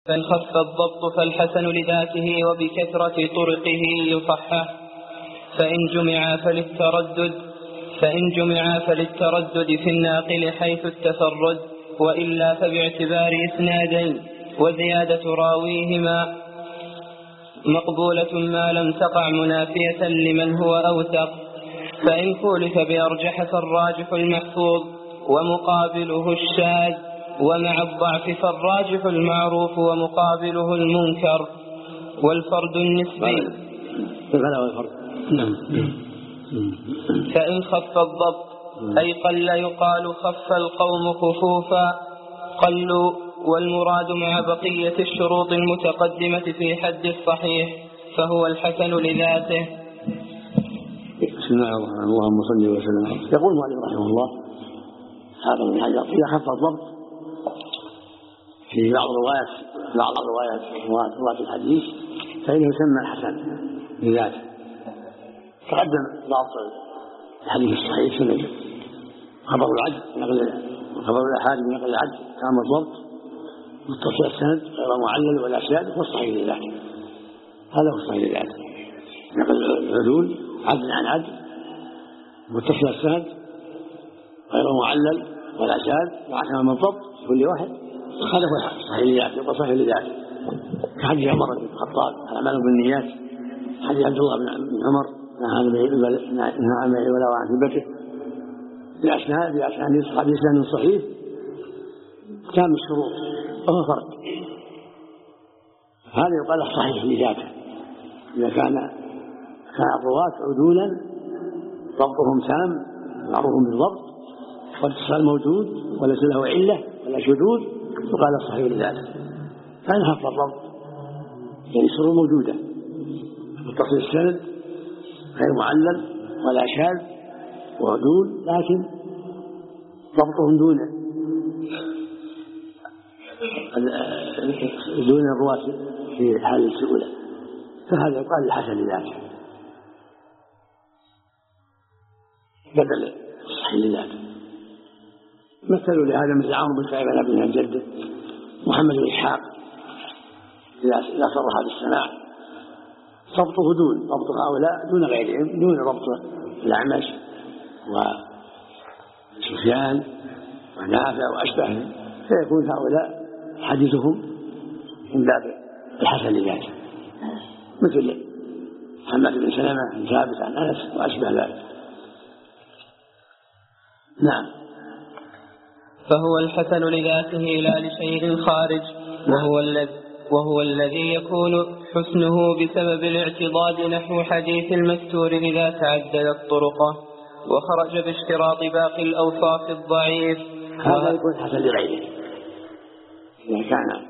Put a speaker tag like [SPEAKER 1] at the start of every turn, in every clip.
[SPEAKER 1] فإن خف الضبط فالحسن لذاته وبكثرة طرقه يصحح. فإن جمع فللتردد في الناقل حيث التفرد، وإلا فباعتبار إسنادين وزيادة راويهما مقبولة ما لم تقع منافية لمن هو أوثق. فإن خولف بأرجح فالراجح المحفوظ ومقابله الشاذ، ومع الضعف فالراجح المعروف ومقابله المنكر. والفرد النسبي فإن خف الضبط أي قل يقال خف القوم خفوفا قلوا، والمراد مع بقية الشروط المتقدمة في حد الصحيح فهو الحسن لذاته.
[SPEAKER 2] بسم الله الرحمن الرحيم. اللهم صل وسلم. يقول المؤلف رحمه الله هذا من حجر إذا خف الضبط في بعض روايات الحديث فإنه يسمى الحسن لذاته. تقدم ضابط الحديث الصحيح سنة خبر العدل خبر الأحاد من نقل العدل تام الضبط متصل السند غير معلل ولا شاذ فالصحيح لذاته. هذا هو الصحيح لذاته، نقل العدول عدل عن عدل متصل السند غير معلل ولا شاذ مع تمام الضبط كل واحد. هذا هو الصحيح لذاته وصحيح لذاته. كحديث عمر بن الخطاب الأعمال بالنيات، حديث عبد الله بن عمر نعم ولا عن هبته بأسناد صحيح تام الشروط وهو فرد. هذا يقال الصحيح لذاته إذا كان الرواة عدولا ضبطهم تام معروف بالضبط والاتصال موجود وليس له علة ولا شذوذ يقال الصحيح لذاته. فإن خف الضبط يعني الشروط موجودة متصل السند غير معلل ولا شاذ وعدول لكن ضبطهم دون الرواة في الحالة الأولى فهذا يقال الحسن لذاته بدل الصحيح لذاته. مثلوا لهذا مثل عمرو بن شعيب عن ابن جده محمد بن إسحاق إذا صرح بالسماع ضبطه ضبط هؤلاء دون غيرهم دون ضبط الأعمش وسفيان ونافع وأشبههم، فيكون هؤلاء حديثهم من باب الحسن لذاته مثل محمد بن سلمة عن ثابت عن أنس وأشبه ذلك. نعم.
[SPEAKER 1] فهو الحسن لذاته لا لشيء خارج وهو الذي يكون حسنه بسبب الاعتضاد نحو حديث المستور إذا تعددت طرقه وخرج باشتراط باقي الأوصاف الضعيف.
[SPEAKER 2] هذا يكون حسن لغيره إذا كان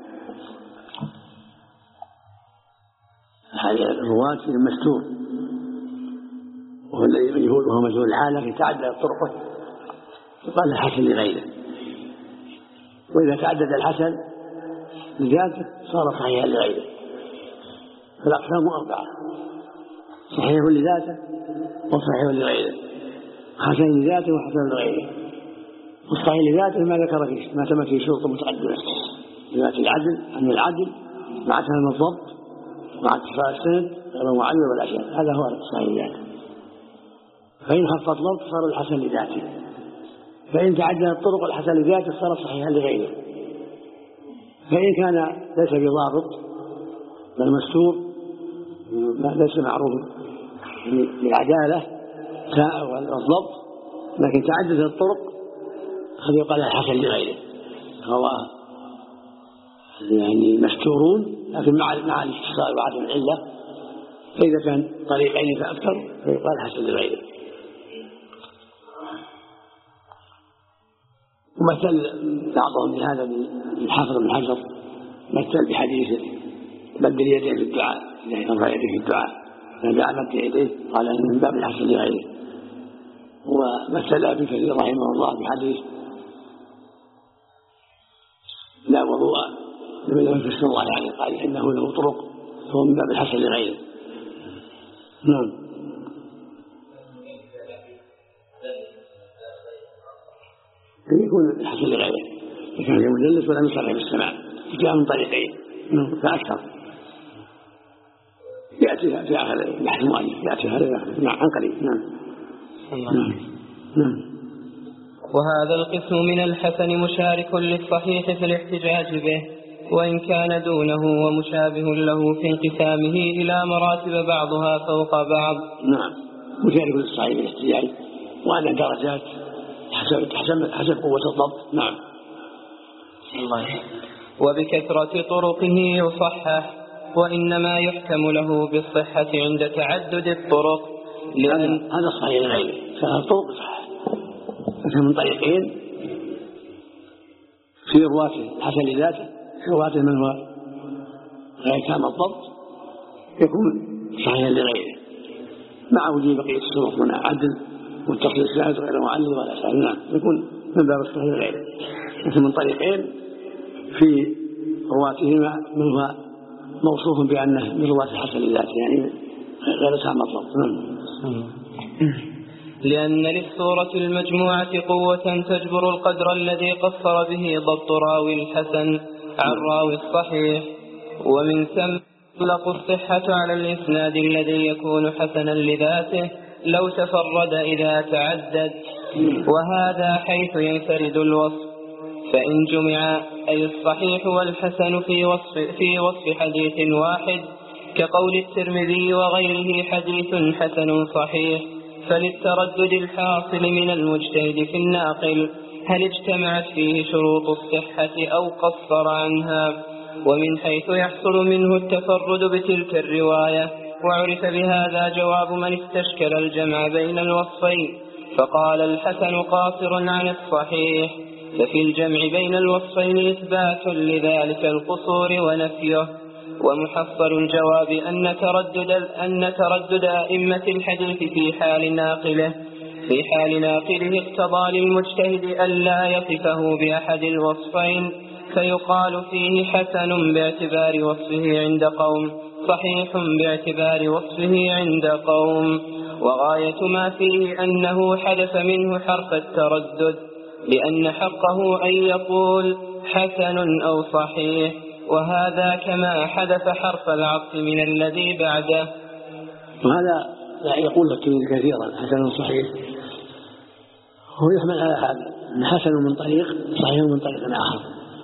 [SPEAKER 2] هذا الرواة في المستور وهو الذي وهو مجهول الحال لكن تعددت طرقه يقال الحسن لغيره. وإذا تعدد الحسن لذاته صار صحيحا لغيره. فالأقسام 4: صحيح لذاته وصحيح لغيره، حسن لذاته وحسن لغيره. والصحيح لذاته ما ذكر فيه ما تم فيه شروط متعددة ذات العدل عن العدل مع تمام الضبط مع اتصال السند غير معلل ولا شيء. هذا هو الصحيح لذاته. فإن خف الضبط صار الحسن لذاته، فإن تعددت الطرق الحسن لذاته صار صحيحا لغيره. فإن كان ليس بضابط بل مستور ليس معروف بالعدالة والضبط لكن تعددت الطرق قد يقال الحسن لغيره. هو يعني مستورون لكن مع الاتصال وعدم العلة، فإذا كان طريقين فأكثر فيقال حسن لغيره. ومثل بعضهم بهذا الحافظ بن حجر مثل بحديث مد اليدين في الدعاء إذا رفع يديه في الدعاء فدعا مد يديه قال إن من باب الحسن لغيره. ومثل ابن كثير رحمه الله بحديث لا وضوء لمن لم يكسر الله عليه قال إنه له طرق فهو من باب الحسن لغيره. نعم. يكون الحسن لغيره إذا كان مدلس ولم يصرح بالسماع جاء من طريقين فأكثر يأتي في آخر البحث المؤلف، يأتي هذا عن قريب. نعم.
[SPEAKER 1] وهذا القسم من الحسن مشارك للصحيح في الاحتجاج به، وإن كان دونه ومشابه له في انقسامه إلى مراتب بعضها فوق بعض.
[SPEAKER 2] نعم، مشارك للصحيح في الاحتجاج، وأن درجات حسب قوة الضبط. نعم.
[SPEAKER 1] وبكثرة طرقه يصحح، وإنما يحكم له بالصحة عند تعدد الطرق،
[SPEAKER 2] لأن هذا الصحيح لغيره، فالطرق صح من طريقين في رواته حسن لذاته، في رواته من هو غير تام الضبط يكون صحيحا لغيره، مع وجود بقية الطرق من عدل والتصل الشاهد غير معلل ولا شاهد. نعم، يكون من باب الصحيح لغيره، لكن من طريقين في رواتهما من هو موصوف بأنه من رواة الحسن لذاته، يعني غير تام الضبط.
[SPEAKER 1] لأن للسورة المجموعة قوة تجبر القدر الذي قصر به ضبط راوي الحسن عن راوي الصحيح، ومن ثم تطلق الصحة على الإسناد الذي يكون حسنا لذاته لو تفرد إذا تعدد، وهذا حيث ينفرد الوصف. فإن جمع أي الصحيح والحسن في وصف حديث واحد كقول الترمذي وغيره حديث حسن صحيح، فللتردد الحاصل من المجتهد في الناقل هل اجتمعت فيه شروط الصحة أو قصر عنها، ومن حيث يحصل منه التفرد بتلك الرواية. وعرف بهذا جواب من استشكل الجمع بين الوصفين فقال الحسن قاصر عن الصحيح، ففي الجمع بين الوصفين إثبات لذلك القصور ونفيه. ومحصل الجواب أن تردد أئمة الحديث في حال ناقله اقتضى للمجتهد ألا يصفه بأحد الوصفين، فيقال فيه حسن باعتبار وصفه عند قوم، صحيح باعتبار وصفه عند قوم. وغاية ما فيه أنه حدث منه حرف التردد، لأن حقه أن يقول حسن أو صحيح، وهذا كما حدث حرف العطف من الذي بعده.
[SPEAKER 2] وهذا يقول الترمذي كثيرا حسن صحيح، هو يحمل على هذا أن حسن من طريق صحيح من طريق آخر،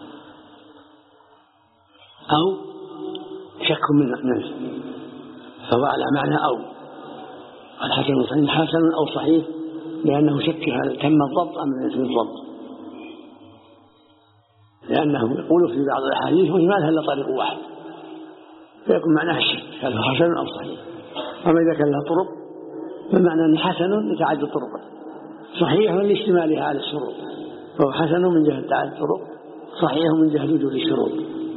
[SPEAKER 2] أو شك من نفسه، فهو على معنى أو الحسن صحيح حسن أو صحيح، لأنه شك هل تم الضبط أم ليس بالضبط، لأنه يقول في بعض الأحاديث وهي ما لها إلا طريق واحد، فيكون معناها الشك هل هو حسن أو صحيح. أما إذا كان له طرق فمعنى أن حسن لتعدد طرقه، صحيح لاشتمالها على الشروط، فهو حسن من جهة تعدد الطرق، صحيح من جهة وجود الشروط.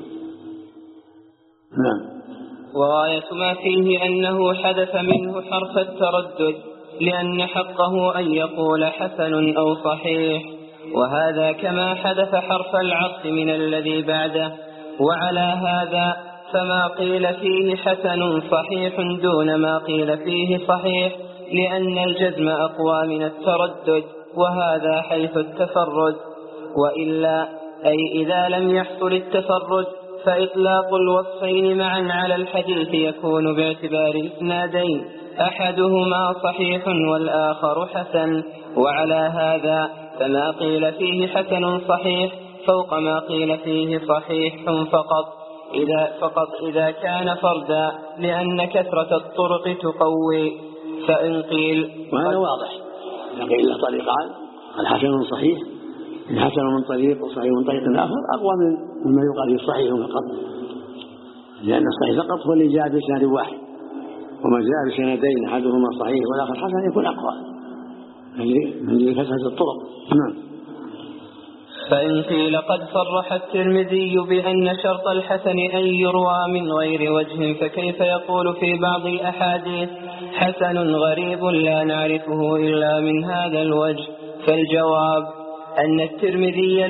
[SPEAKER 2] نعم.
[SPEAKER 1] وغاية ما فيه أنه حدث منه حرف التردد، لأن حقه أن يقول حسن أو صحيح، وهذا كما حدث حرف العطف من الذي بعده. وعلى هذا فما قيل فيه حسن صحيح دون ما قيل فيه صحيح، لأن الجزم أقوى من التردد، وهذا حيث التفرد. وإلا أي إذا لم يحصل التفرد فإطلاق الوصفين معا على الحديث يكون باعتبار إسنادين، أحدهما صحيح والآخر حسن. وعلى هذا فما قيل فيه حسن صحيح فوق ما قيل فيه صحيح فقط إذا كان فردا، لأن كثرة الطرق تقوي. فإن قيل،
[SPEAKER 2] وهذا واضح، إذا قيل له طريقان الحسن صحيح، الحسن من طريق وصحيح من طريق آخر أقوى مما يقال فيه صحيح فقط، لأن الصحيح فقط هو اللي جاء بسند واحد، وما جاء بسندين أحدهما صحيح والآخر حسن يكون أقوى من كثرة الطرق. نعم.
[SPEAKER 1] فإن قيل قد صرح الترمذي بأن شرط الحسن أن يروى من غير وجه، فكيف يقول في بعض الأحاديث حسن غريب لا نعرفه إلا من هذا الوجه؟ فالجواب أن الترمذي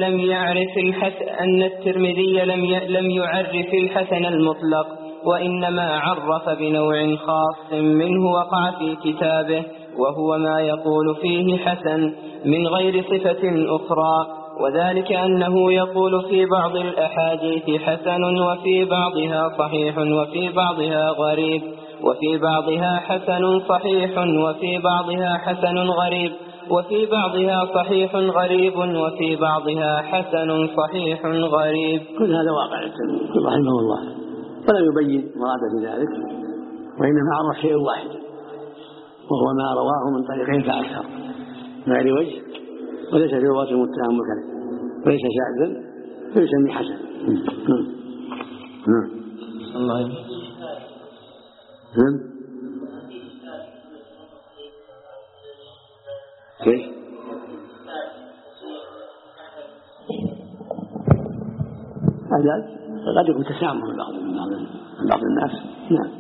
[SPEAKER 1] لم يعرف الحسن المطلق، وإنما عرف بنوع خاص منه وقع في كتابه، وهو ما يقول فيه حسن من غير صفة أخرى، وذلك أنه يقول في بعض الأحاديث حسن وفي بعضها صحيح وفي بعضها غريب، وفي بعضها حسن صحيح وفي بعضها حسن غريب، وفي بعضها صحيح غريب، وفي بعضها حسن صحيح غريب.
[SPEAKER 2] كل هذا واقع رحمه الله، ولم يبين مراده بذلك، وإنما عرف شيء واحد وهو ما رواه من طريقين فأكثر من غير وجه، وليس في رواة المتهم بكذب، وليس شاذا فيسمي حسن.
[SPEAKER 1] الله يبارك.
[SPEAKER 2] كيف؟ هذا قد يكون تسامح من بعض الناس. نعم.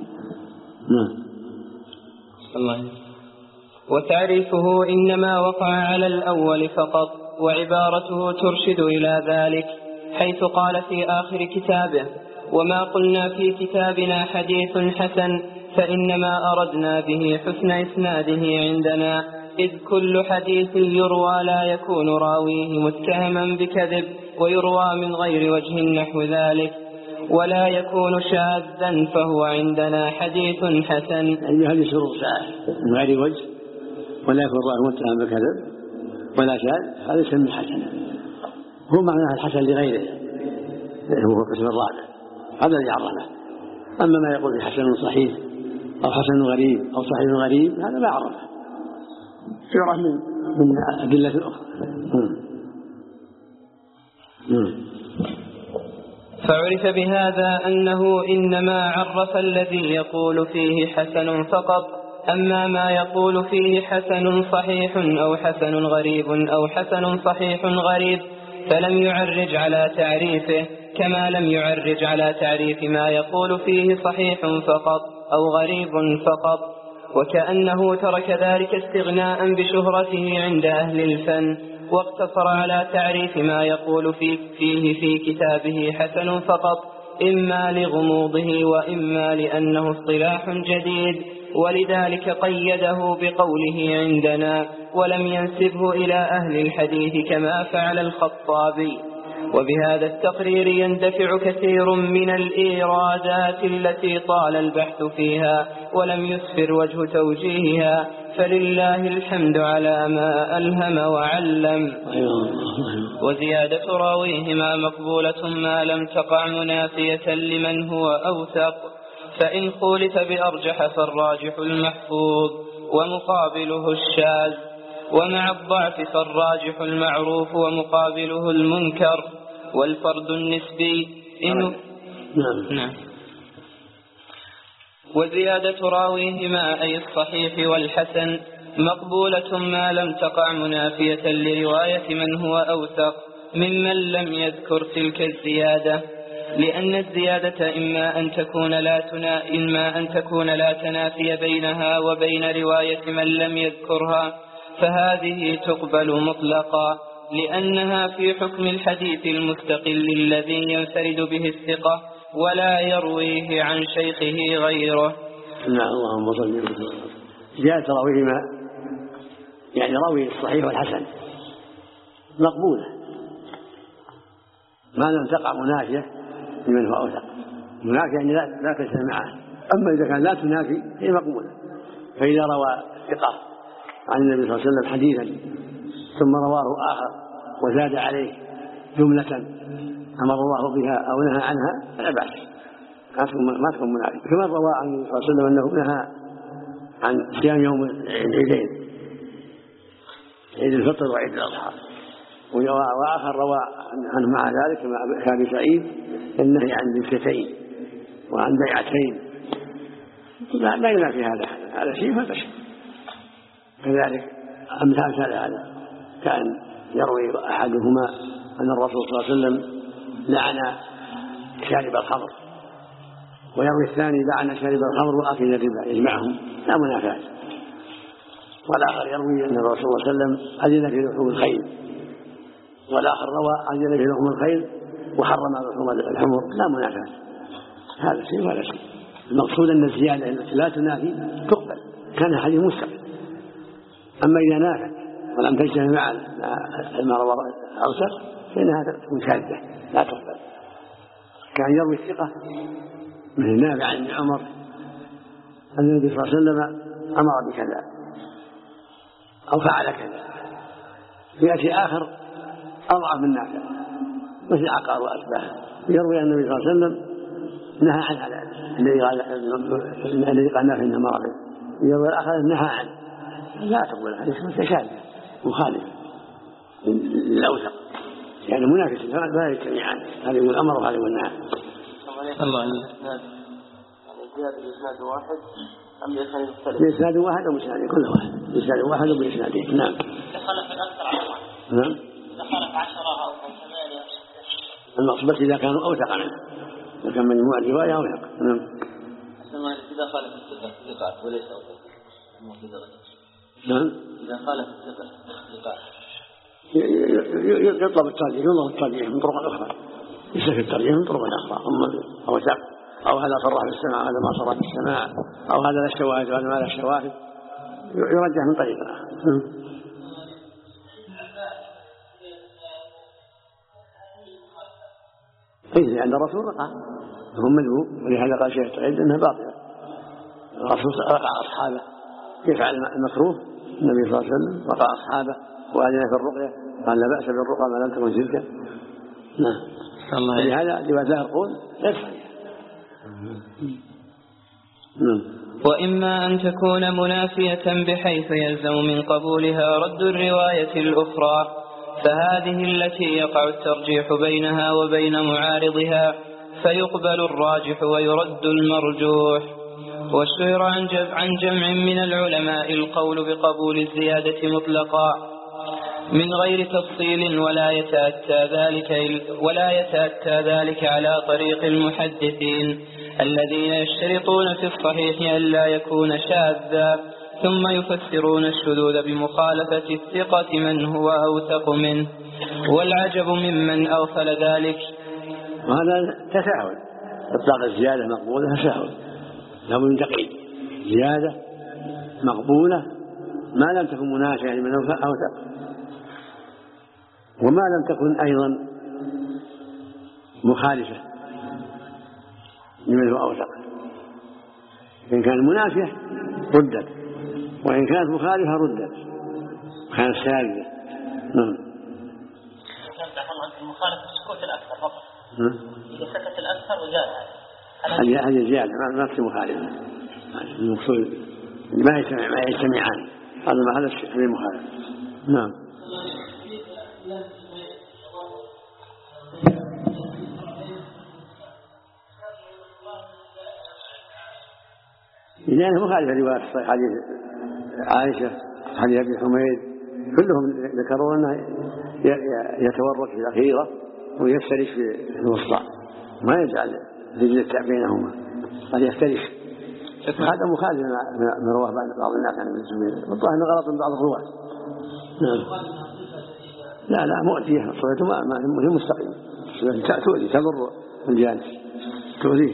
[SPEAKER 1] الله يبارك. وتعريفه إنما وقع على الأول فقط، وعبارته ترشد إلى ذلك، حيث قال في آخر كتابه: وما قلنا في كتابنا حديث حسن فإنما أردنا به حسن إسناده عندنا، إذ كل حديث يروى لا يكون راويه متهما بكذب، ويروى من غير وجه نحو ذلك، ولا يكون شاذا فهو عندنا حديث حسن.
[SPEAKER 2] يعني هذه شروط من غير وجه، ولا يكون راويه متهم بكذب ولا شاذ، هذا يسمى حسنا. هو معناه الحسن لغيره، هو القسم الرابع، هذا اللي عرفه. أما ما يقول في حسن صحيح أو حسن غريب أو صحيح غريب، هذا ما عرفه، يعرف من أدلة أخرى.
[SPEAKER 1] فعرف بهذا أنه إنما عرف الذي يقول فيه حسن فقط، أما ما يقول فيه حسن صحيح أو حسن غريب أو حسن صحيح غريب فلم يعرج على تعريفه، كما لم يعرج على تعريف ما يقول فيه صحيح فقط أو غريب فقط، وكأنه ترك ذلك استغناء بشهرته عند أهل الفن، واقتصر على تعريف ما يقول فيه في كتابه حسن فقط، إما لغموضه وإما لأنه اصطلاح جديد، ولذلك قيده بقوله عندنا، ولم ينسبه إلى أهل الحديث كما فعل الخطابي. وبهذا التقرير يندفع كثير من الإيرادات التي طال البحث فيها ولم يسفر وجه توجيهها، فلله الحمد على ما ألهم وعلم. وزيادة راويهما مقبولة ما لم تقع منافية لمن هو أوثق، فإن خولف بأرجح فالراجح المحفوظ ومقابله الشاذ، ومع الضعف فالراجح المعروف ومقابله المنكر، والفرد النسبي نعم. وزيادة راويهما أي الصحيح والحسن مقبولة ما لم تقع منافية لرواية من هو أوثق ممن لم يذكر تلك الزيادة، لأن الزيادة إما أن تكون لا تنافي بينها وبين رواية من لم يذكرها، فهذه تقبل مطلقا، لأنها في حكم الحديث المستقل الذي ينفرد به الثقة ولا يرويه عن شيخه غيره.
[SPEAKER 2] نعم. اللهم صل وسلم. زيادة راويهما يعني راوي الصحيح والحسن مقبولة ما لم تقع منافية لمن هو أوثق. منافية يعني لا تشتري معه، أما إذا كان لا تنافي هي مقبولة. فإذا روى ثقة عن النبي صلى الله عليه وسلم حديثا ثم رواه آخر وزاد عليه جملة أمر الله بها أو نهى عنها فلا بأس، ما تكون منافية. كما روى عن النبي صلى الله عليه وسلم أنه نهى عن صيام يوم العيدين، عيد الفطر وعيد الأضحى، وآخر روى عنه مع ذلك كما كان سعيد النهي عن جلستين وعن بيعتين، لا ينافي هذا شيء ما تشبه. كذلك أمثال هذا كان يروي أحدهما أن الرسول صلى الله عليه وسلم لعن شارب الخمر، ويروي الثاني لعن شارب الخمر وآكل الربا يجمعهم، لا منافاة. والآخر يروي أن الرسول صلى الله عليه وسلم أذن في لحوم الخيل، والآخر روى أذن في لحوم الخيل وحرم لحوم الحمر، لا منافاة. هذا شيء ولا شيء. المقصود أن الزيادة التي لا تنافي تقبل، كان حديث مستقل. أما إذا نافت ولم تجتمع مع المرض الأوسط فإنها تكون شاذة لا تقبل. كان يروي الثقة مثل نافع عن عمر أن النبي صلى الله عليه وسلم أمر بكذا أو فعل كذا، يأتي آخر أضعف من نافع مثل عقار وأشباهه يروي أن النبي صلى الله عليه وسلم نهى عن هذا الذي قال نافع إنه مرض، يروي الآخر نهى عنه، لا تقبل هذا متشابه مخالف للأوثق يعني منافس لا يجتمعان، هذا يقول الأمر وهذا يقول النهي.
[SPEAKER 1] الله
[SPEAKER 3] زيادة بإسناد واحد أم بإسناد مختلف؟
[SPEAKER 2] بإسناد واحد أو بإسناد كل واحد، بإسناد واحد أو بإسنادين. نعم.
[SPEAKER 3] دخل في الأكثر 10.
[SPEAKER 2] نعم.
[SPEAKER 3] دخل في 10 أو 8.
[SPEAKER 2] المقصود إذا كانوا أوثق منه، إذا كان مجموع الرواية أوثق. نعم.
[SPEAKER 3] إذا خالف الثقة وليس أوثق.
[SPEAKER 2] نعم.
[SPEAKER 3] إذا خالف الثقة
[SPEAKER 2] يطلب الترجيح، ينظر الترجيح من طرق أخرى، يستفيد الترجيح من طرق أخرى، أوثق أو هذا صرح بالسماع هذا ما صرح بالسماع أو هذا له الشواهد وهذا ما له الشواهد، يرجح من طريق آخر. لأن الرسول رقع هم مذموم، ولهذا قال شيخ سعيد أنها باطلة. الرسول رقع أصحابه يفعل المكروه، النبي صلى الله عليه وسلم رقع أصحابه وأذن في الرقية قال لا بأس بالرقى ما لم تكن شركا. نعم. ولهذا لباسها القول لا صحيح.
[SPEAKER 1] وإما أن تكون منافية بحيث يلزم من قبولها رد الرواية الأخرى، فهذه التي يقع الترجيح بينها وبين معارضها، فيقبل الراجح ويرد المرجوح. واشتهر عن جمع من العلماء القول بقبول الزيادة مطلقا من غير تفصيل، ولا يتأتى ذلك على طريق المحدثين الذين يشترطون في الصحيح أن لا يكون شاذا، ثم يفسرون الشذوذ بمخالفة الثقة من هو أوثق منه. والعجب ممن أغفل ذلك.
[SPEAKER 2] وهذا تساهل، إطلاق الزيادة مقبولة تساهل، لابد من تقييد. زيادة مقبولة ما لم تكن منافية لمن هو أوثق، وما لم تكن أيضا مخالفة لمن هو أوثق. إن كانت منافية ردت، وإن كانت مخالفة ردت، كانت ساذجة. نعم.
[SPEAKER 3] المخالفة سكوت الأكثر فقط. إذا سكت الأكثر وزاد
[SPEAKER 2] هذه زيادة ما تصير مخالفة. المقصود ما يجتمعان، هذا في المخالفة. نعم. لأنه مخالف رواية حديث عائشة حديث أبي حميد كلهم ذكروا أنه يتورك في الأخيرة ويفترش في الوسطى، ما يجعل رجل بينهما، قد يفترش. هذا مخالف من رواه بعض الناس عن ابن الزبير، والله أنه غلط من بعض الرواة. لا مؤتية صورته ما هي مستقيمة، تؤذي تضر الجالس تؤذيه.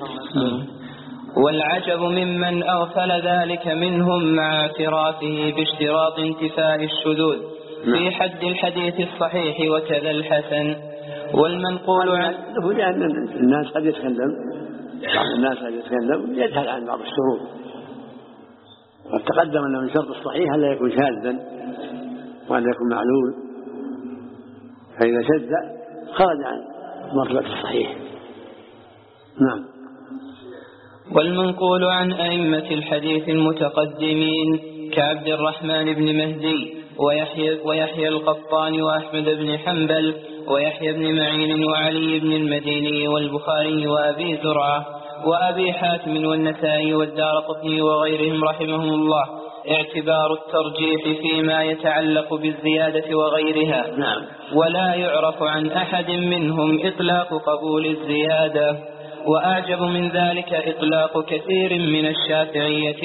[SPEAKER 1] والعجب ممن أغفل ذلك منهم مع اعترافه باشتراط انتفاء الشذوذ في حد الحديث الصحيح وكذا الحسن. والمنقول عن
[SPEAKER 2] لأن الناس قد يتكلم، بعض الناس قد يتكلم يجهل عن بعض الشروط، وقد تقدم أن من شرط الصحيح ألا يكون شاذا وأن يكون معلول، فإذا شذ خرج عن مرتبة الصحيح. نعم.
[SPEAKER 1] والمنقول عن أئمة الحديث المتقدمين كعبد الرحمن بن مهدي ويحيى القطان وأحمد بن حنبل ويحيى بن معين وعلي بن المديني والبخاري وأبي زرعة وأبي حاتم والنسائي والدارقطني وغيرهم رحمهم الله اعتبار الترجيح فيما يتعلق بالزيادة وغيرها. ولا يعرف عن أحد منهم إطلاق قبول الزيادة. وأعجب من ذلك إطلاق كثير من الشافعية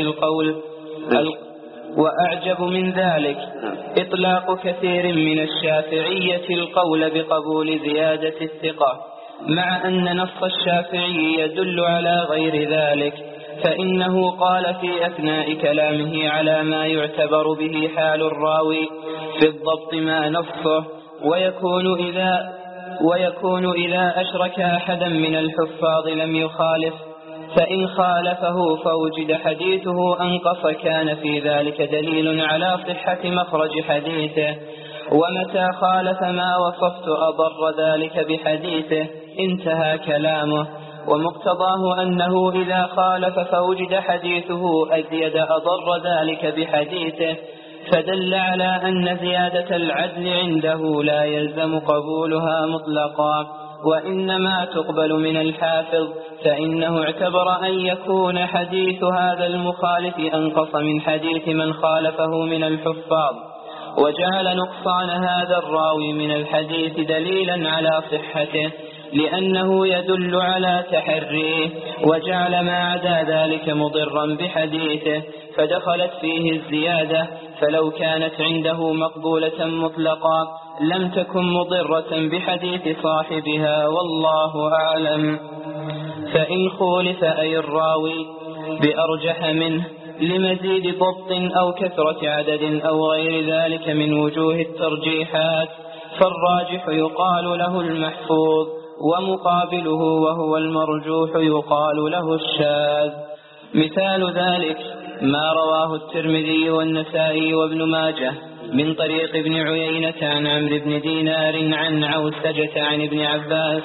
[SPEAKER 1] القول بقبول زيادة الثقة، مع أن نص الشافعي يدل على غير ذلك، فإنه قال في أثناء كلامه على ما يعتبر به حال الراوي في الضبط ما نصه، ويكون إذا أشرك أحدا من الحفاظ لم يخالف، فإن خالفه فوجد حديثه أنقص كان في ذلك دليل على صحة مخرج حديثه، ومتى خالف ما وصفت أضر ذلك بحديثه. انتهى كلامه. ومقتضاه أنه إذا خالف فوجد حديثه أزيد أضر ذلك بحديثه، فدل على أن زيادة العدل عنده لا يلزم قبولها مطلقا، وإنما تقبل من الحافظ، فإنه اعتبر أن يكون حديث هذا المخالف أنقص من حديث من خالفه من الحفاظ، وجعل نقصان هذا الراوي من الحديث دليلا على صحته، لأنه يدل على تحريه، وجعل ما عدا ذلك مضرا بحديثه، فدخلت فيه الزيادة، فلو كانت عنده مقبولة مطلقا لم تكن مضرة بحديث صاحبها، والله أعلم. فإن خولف أي الراوي بأرجح منه لمزيد ضبط أو كثرة عدد أو غير ذلك من وجوه الترجيحات، فالراجح يقال له المحفوظ، ومقابله وهو المرجوح يقال له الشاذ. مثال ذلك ما رواه الترمذي والنسائي وابن ماجه من طريق ابن عيينة عن عمرو بن دينار عن عوسجة عن ابن عباس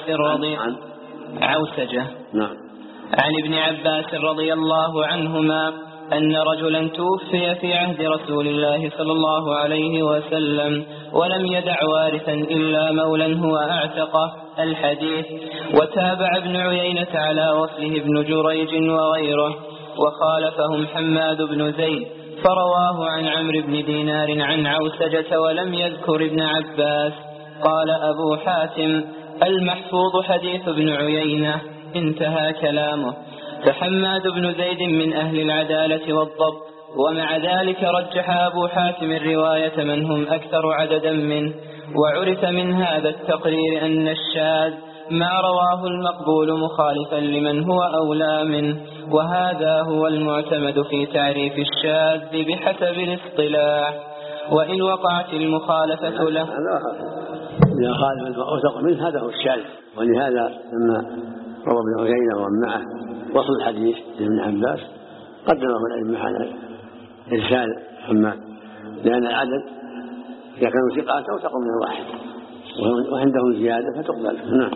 [SPEAKER 1] عن ابن عباس رضي الله عنهما أن رجلا توفي في عهد رسول الله صلى الله عليه وسلم ولم يدع وارثا إلا مولا هو أعتقه الحديث. وتابع ابن عيينة على وصله ابن جريج وغيره، وخالفهم حماد بن زيد فرواه عن عمرو بن دينار عن عوسجة ولم يذكر ابن عباس. قال أبو حاتم المحفوظ حديث ابن عيينة. انتهى كلامه. فحماد بن زيد من أهل العدالة والضبط، ومع ذلك رجح أبو حاتم الرواية من هم أكثر عددا منه. وعرف من هذا التقرير أن الشاذ ما رواه المقبول مخالفا لمن هو أولى منه، وهذا هو المعتمد في تعريف الشاذ بحسب الاصطلاح. وإن وقعت المخالفة له
[SPEAKER 2] إذا خالف الأوثق منه هذا هو الشاذ. ولهذا لما روى ابن عيينة ومن معه وصل الحديث لابن عباس قدمه الأئمة على إرسال حماد، لأن العدد إذا كانوا ثقات أوثق من الواحد وعندهم زيادة فتقبل. نعم.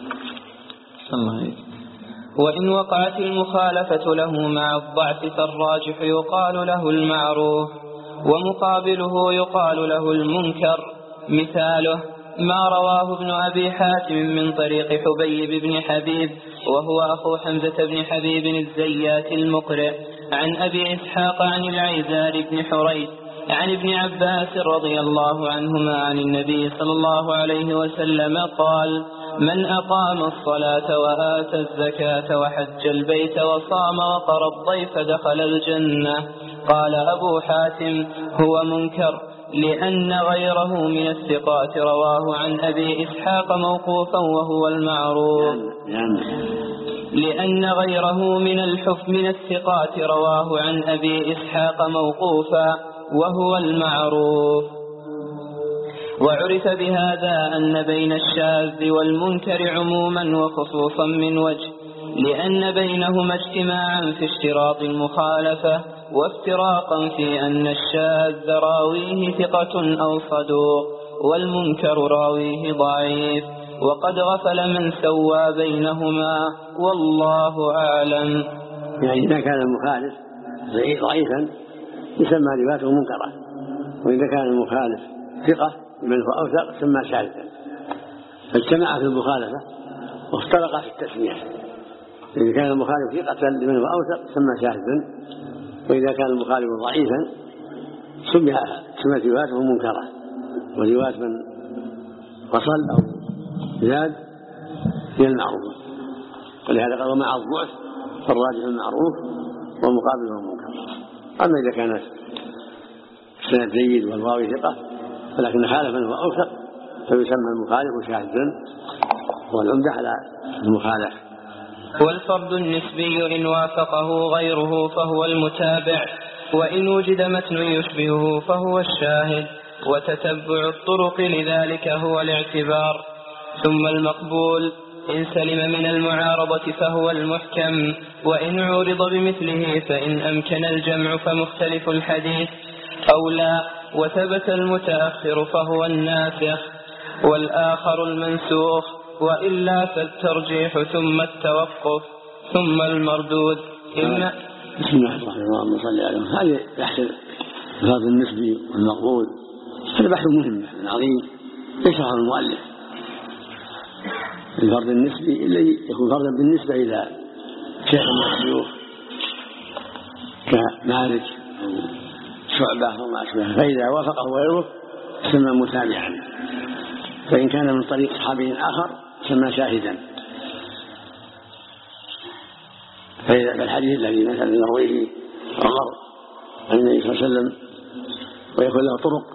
[SPEAKER 1] وإن وقعت المخالفة له مع الضعف فالراجح يقال له المعروف، ومقابله يقال له المنكر. مثاله ما رواه ابن أبي حاتم من طريق حبيب بن حبيب وهو أخو حمزة بن حبيب الزيات المقرئ عن أبي إسحاق عن العيزار بن حريث عن ابن عباس رضي الله عنهما عن النبي صلى الله عليه وسلم قال: من أقام الصلاة وآتى الزكاة وحج البيت وصام وقرى الضيف دخل الجنة. قال أبو حاتم هو منكر، لأن غيره من الثقات رواه عن أبي إسحاق موقوفا وهو المعروف. لأن غيره من الثقات رواه عن أبي إسحاق موقوفا وهو المعروف. وعرف بهذا أن بين الشاذ والمنكر عموما وخصوصا من وجه، لأن بينهما اجتماعا في اشتراط المخالفة وافتراقا في أن الشاذ راويه ثقة أو صدوق والمنكر راويه ضعيف، وقد غفل من سوى بينهما والله أعلم.
[SPEAKER 2] يعني إذا كان المخالف ضعيفا يسمى روايته منكرة، وإذا كان المخالف ثقة من هو أوثق سمى شاذا. فاجتمع في المخالفة وافترق في التسمية. إذا كان المخالف ثقة لمن هو أوثق سمى شاذا، وإذا كان المخالف ضعيفا سمت روايته منكرة، ورواية من وصل أو زاد هي المعروف. ولهذا قالوا مع الضعف فالراجح المعروف ومقابله المنكر. أما إذا كان السند جيد والراوي ثقة ولكن خالف من هو أوثق فيسمى المخالف شاذا، والعمدة على المخالف
[SPEAKER 1] والفرد النسبي إن وافقه غيره فهو المتابع، وإن وجد متن يشبهه فهو الشاهد، وتتبع الطرق لذلك هو الاعتبار. ثم المقبول إن سلم من المعارضة فهو المحكم، وإن عورض بمثله فإن أمكن الجمع فمختلف الحديث أو لا، وثبت المتأخر فهو الناسخ والآخر المنسوخ، وإلا فالترجيح ثم التوقف ثم المردود.
[SPEAKER 2] بسم الله الرحمن الرحيم، اللهم صل على محمد. هذه بحث الفرد النسبي والمقبول، هذا بحث مهم عظيم يشرحه المؤلف. الفرد النسبي الذي يكون فردا بالنسبة إلى شيخ من الشيوخ كمالك أو شعبة وما أشبهه، فإذا وافقه غيره سمى متابعا، فإن كان من طريق صحابي آخر سمى شاهدا. فالحديث الذي مثلا يرويه عمر عن النبي صلى الله عليه وسلم ويكون له طرق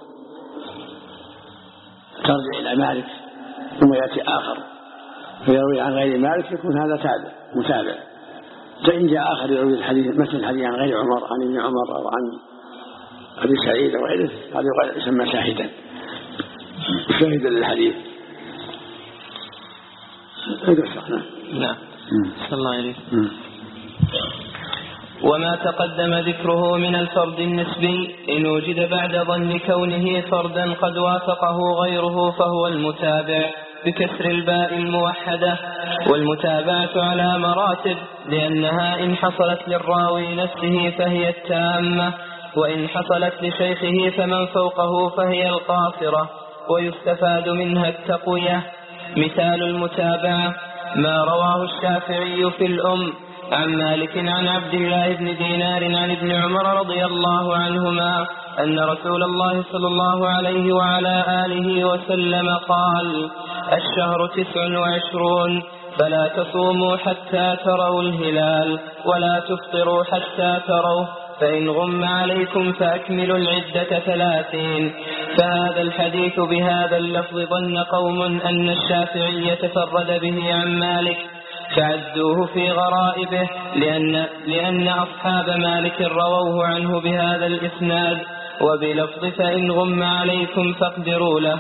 [SPEAKER 2] ترجع إلى مالك ثم يأتي آخر فيروي عن غير مالك يكون هذا متابع. فإن جاء آخر يروي الحديث مثل الحديث عن غير عمر عن ابن عمر أو عن أبي سعيد وغيره هذا يسمى شاهدا للحديث.
[SPEAKER 1] نعم. صلى الله عليه وسلم. وما تقدم ذكره من الفرد النسبي إن وجد بعد ظن كونه فردا قد وافقه غيره فهو المتابع بكسر الباء الموحدة. والمتابعة على مراتب، لأنها إن حصلت للراوي نفسه فهي التامة، وإن حصلت لشيخه فمن فوقه فهي القاصرة، ويستفاد منها التقوية. مثال المتابعة ما رواه الشافعي في الأم عن مالك عن عبد الله بن دينار عن ابن عمر رضي الله عنهما أن رسول الله صلى الله عليه وعلى آله وسلم قال: الشهر 29 فلا تصوموا حتى تروا الهلال ولا تفطروا حتى تروه، فإن غم عليكم فأكملوا العدة 30. فهذا الحديث بهذا اللفظ ظن قوم أن الشافعي تفرد به عن مالك فعزوه في غرائبه، لأن أصحاب مالك رووه عنه بهذا الإسناد وبلفظ فإن غم عليكم فاقدروا له.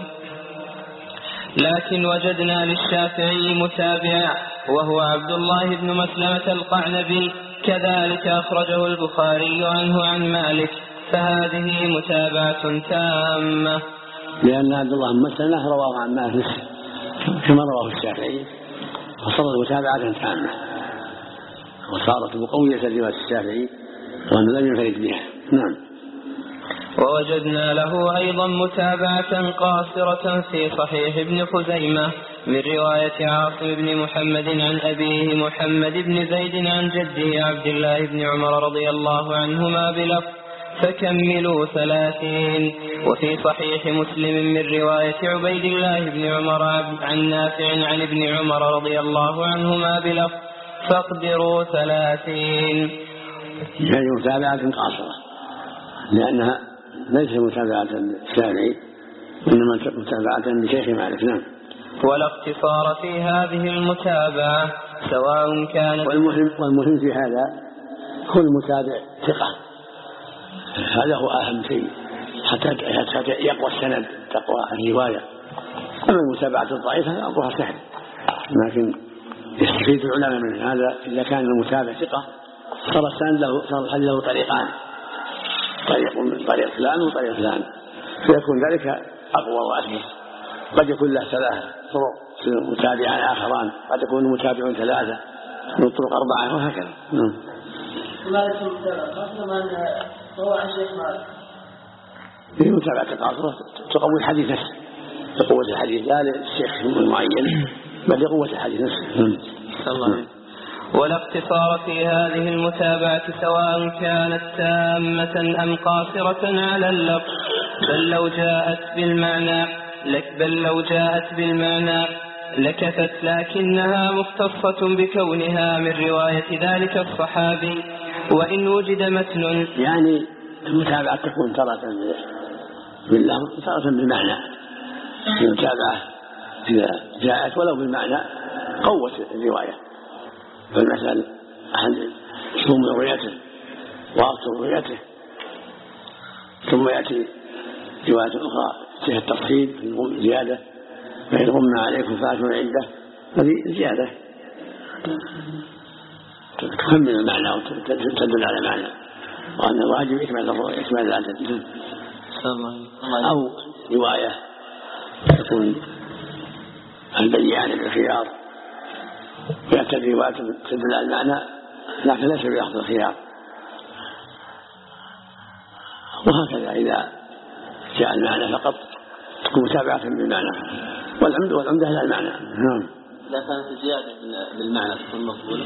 [SPEAKER 1] لكن وجدنا للشافعي متابع وهو عبد الله بن مسلمة القعنبي، كذلك أخرجه البخاري عنه عن مالك، فهذه متابعة تامة.
[SPEAKER 2] لأن عبد الله بن مسلمة رواه عن مالك كما رواه الشافعي، فصارت متابعة تامة وصارت مقوية لرواية الشافعي وأنه لم ينفرد بها. نعم.
[SPEAKER 1] ووجدنا له أيضا متابعة قاصرة في صحيح ابن خزيمة من رواية عاصم بن محمد عن أبيه محمد بن زيد عن جده عبد الله بن عمر رضي الله عنهما بلفظ فكملوا 30. وفي صحيح مسلم من رواية عبيد الله بن عمر عن نافع عن ابن عمر رضي الله عنهما بلفظ فاقدروا 30.
[SPEAKER 2] هذه متابعة قاصرة لأنها ليس متابعة الشافعي وإنما متابعة لشيخ مالك. نعم.
[SPEAKER 1] ولا اختصار في هذه المتابعة سواء كانت
[SPEAKER 2] والمهم في هذا كل متابع ثقة، هذا هو أهم شيء حتى يقوى السند تقوى الرواية. أما المتابعة الضعيفة أمرها سهل، لكن يستفيد العلماء من هذا إذا كان المتابع ثقة صار الحديث له طريقان، طريق فلان وطريق فلان، فيكون ذلك أقوى وأثبت. قد يكون له 3 طرق متابعان آخران، قد يكون متابع 3 من طرق 4 وهكذا.
[SPEAKER 3] مالك المتابعة من هو عن شيخ مالك
[SPEAKER 2] في متابعة قاصرة تقوي الحديث نفسه، تقوى الحديث لا للشيخ المعين بل لقوة الحديث نفسه.
[SPEAKER 1] ولا اقتصار في هذه المتابعة سواء كانت تامة أم قاصرة على اللفظ، بل لو جاءت بالمعنى لكفت، لكنها مختصة بكونها من رواية ذلك الصحابي. وإن وجد متن
[SPEAKER 2] يعني المتابعة تكون تارة باللفظ تارة بالمعنى. المتابعة إذا جاءت ولو بالمعنى قوت الرواية، فالمثل أحد يصوم من رؤيته وأفطر رؤيته، ثم يأتي رواية أخرى فيها التفصيل في زيادة فإن غم عليكم فأتوا العدة، هذه زيادة تكمل المعنى وتدل على معنى، وأن الواجب إكمال العدد. أو رواية تكون البيان بالخيار ويأتي رواية تدل على المعنى لكن ليس بأخذ الخيار، وهكذا إذا جاء المعنى فقط تكون متابعة بالمعنى، والعمدة إلى المعنى. نعم.
[SPEAKER 3] إذا كانت زيادة بالمعنى تكون مقبولة.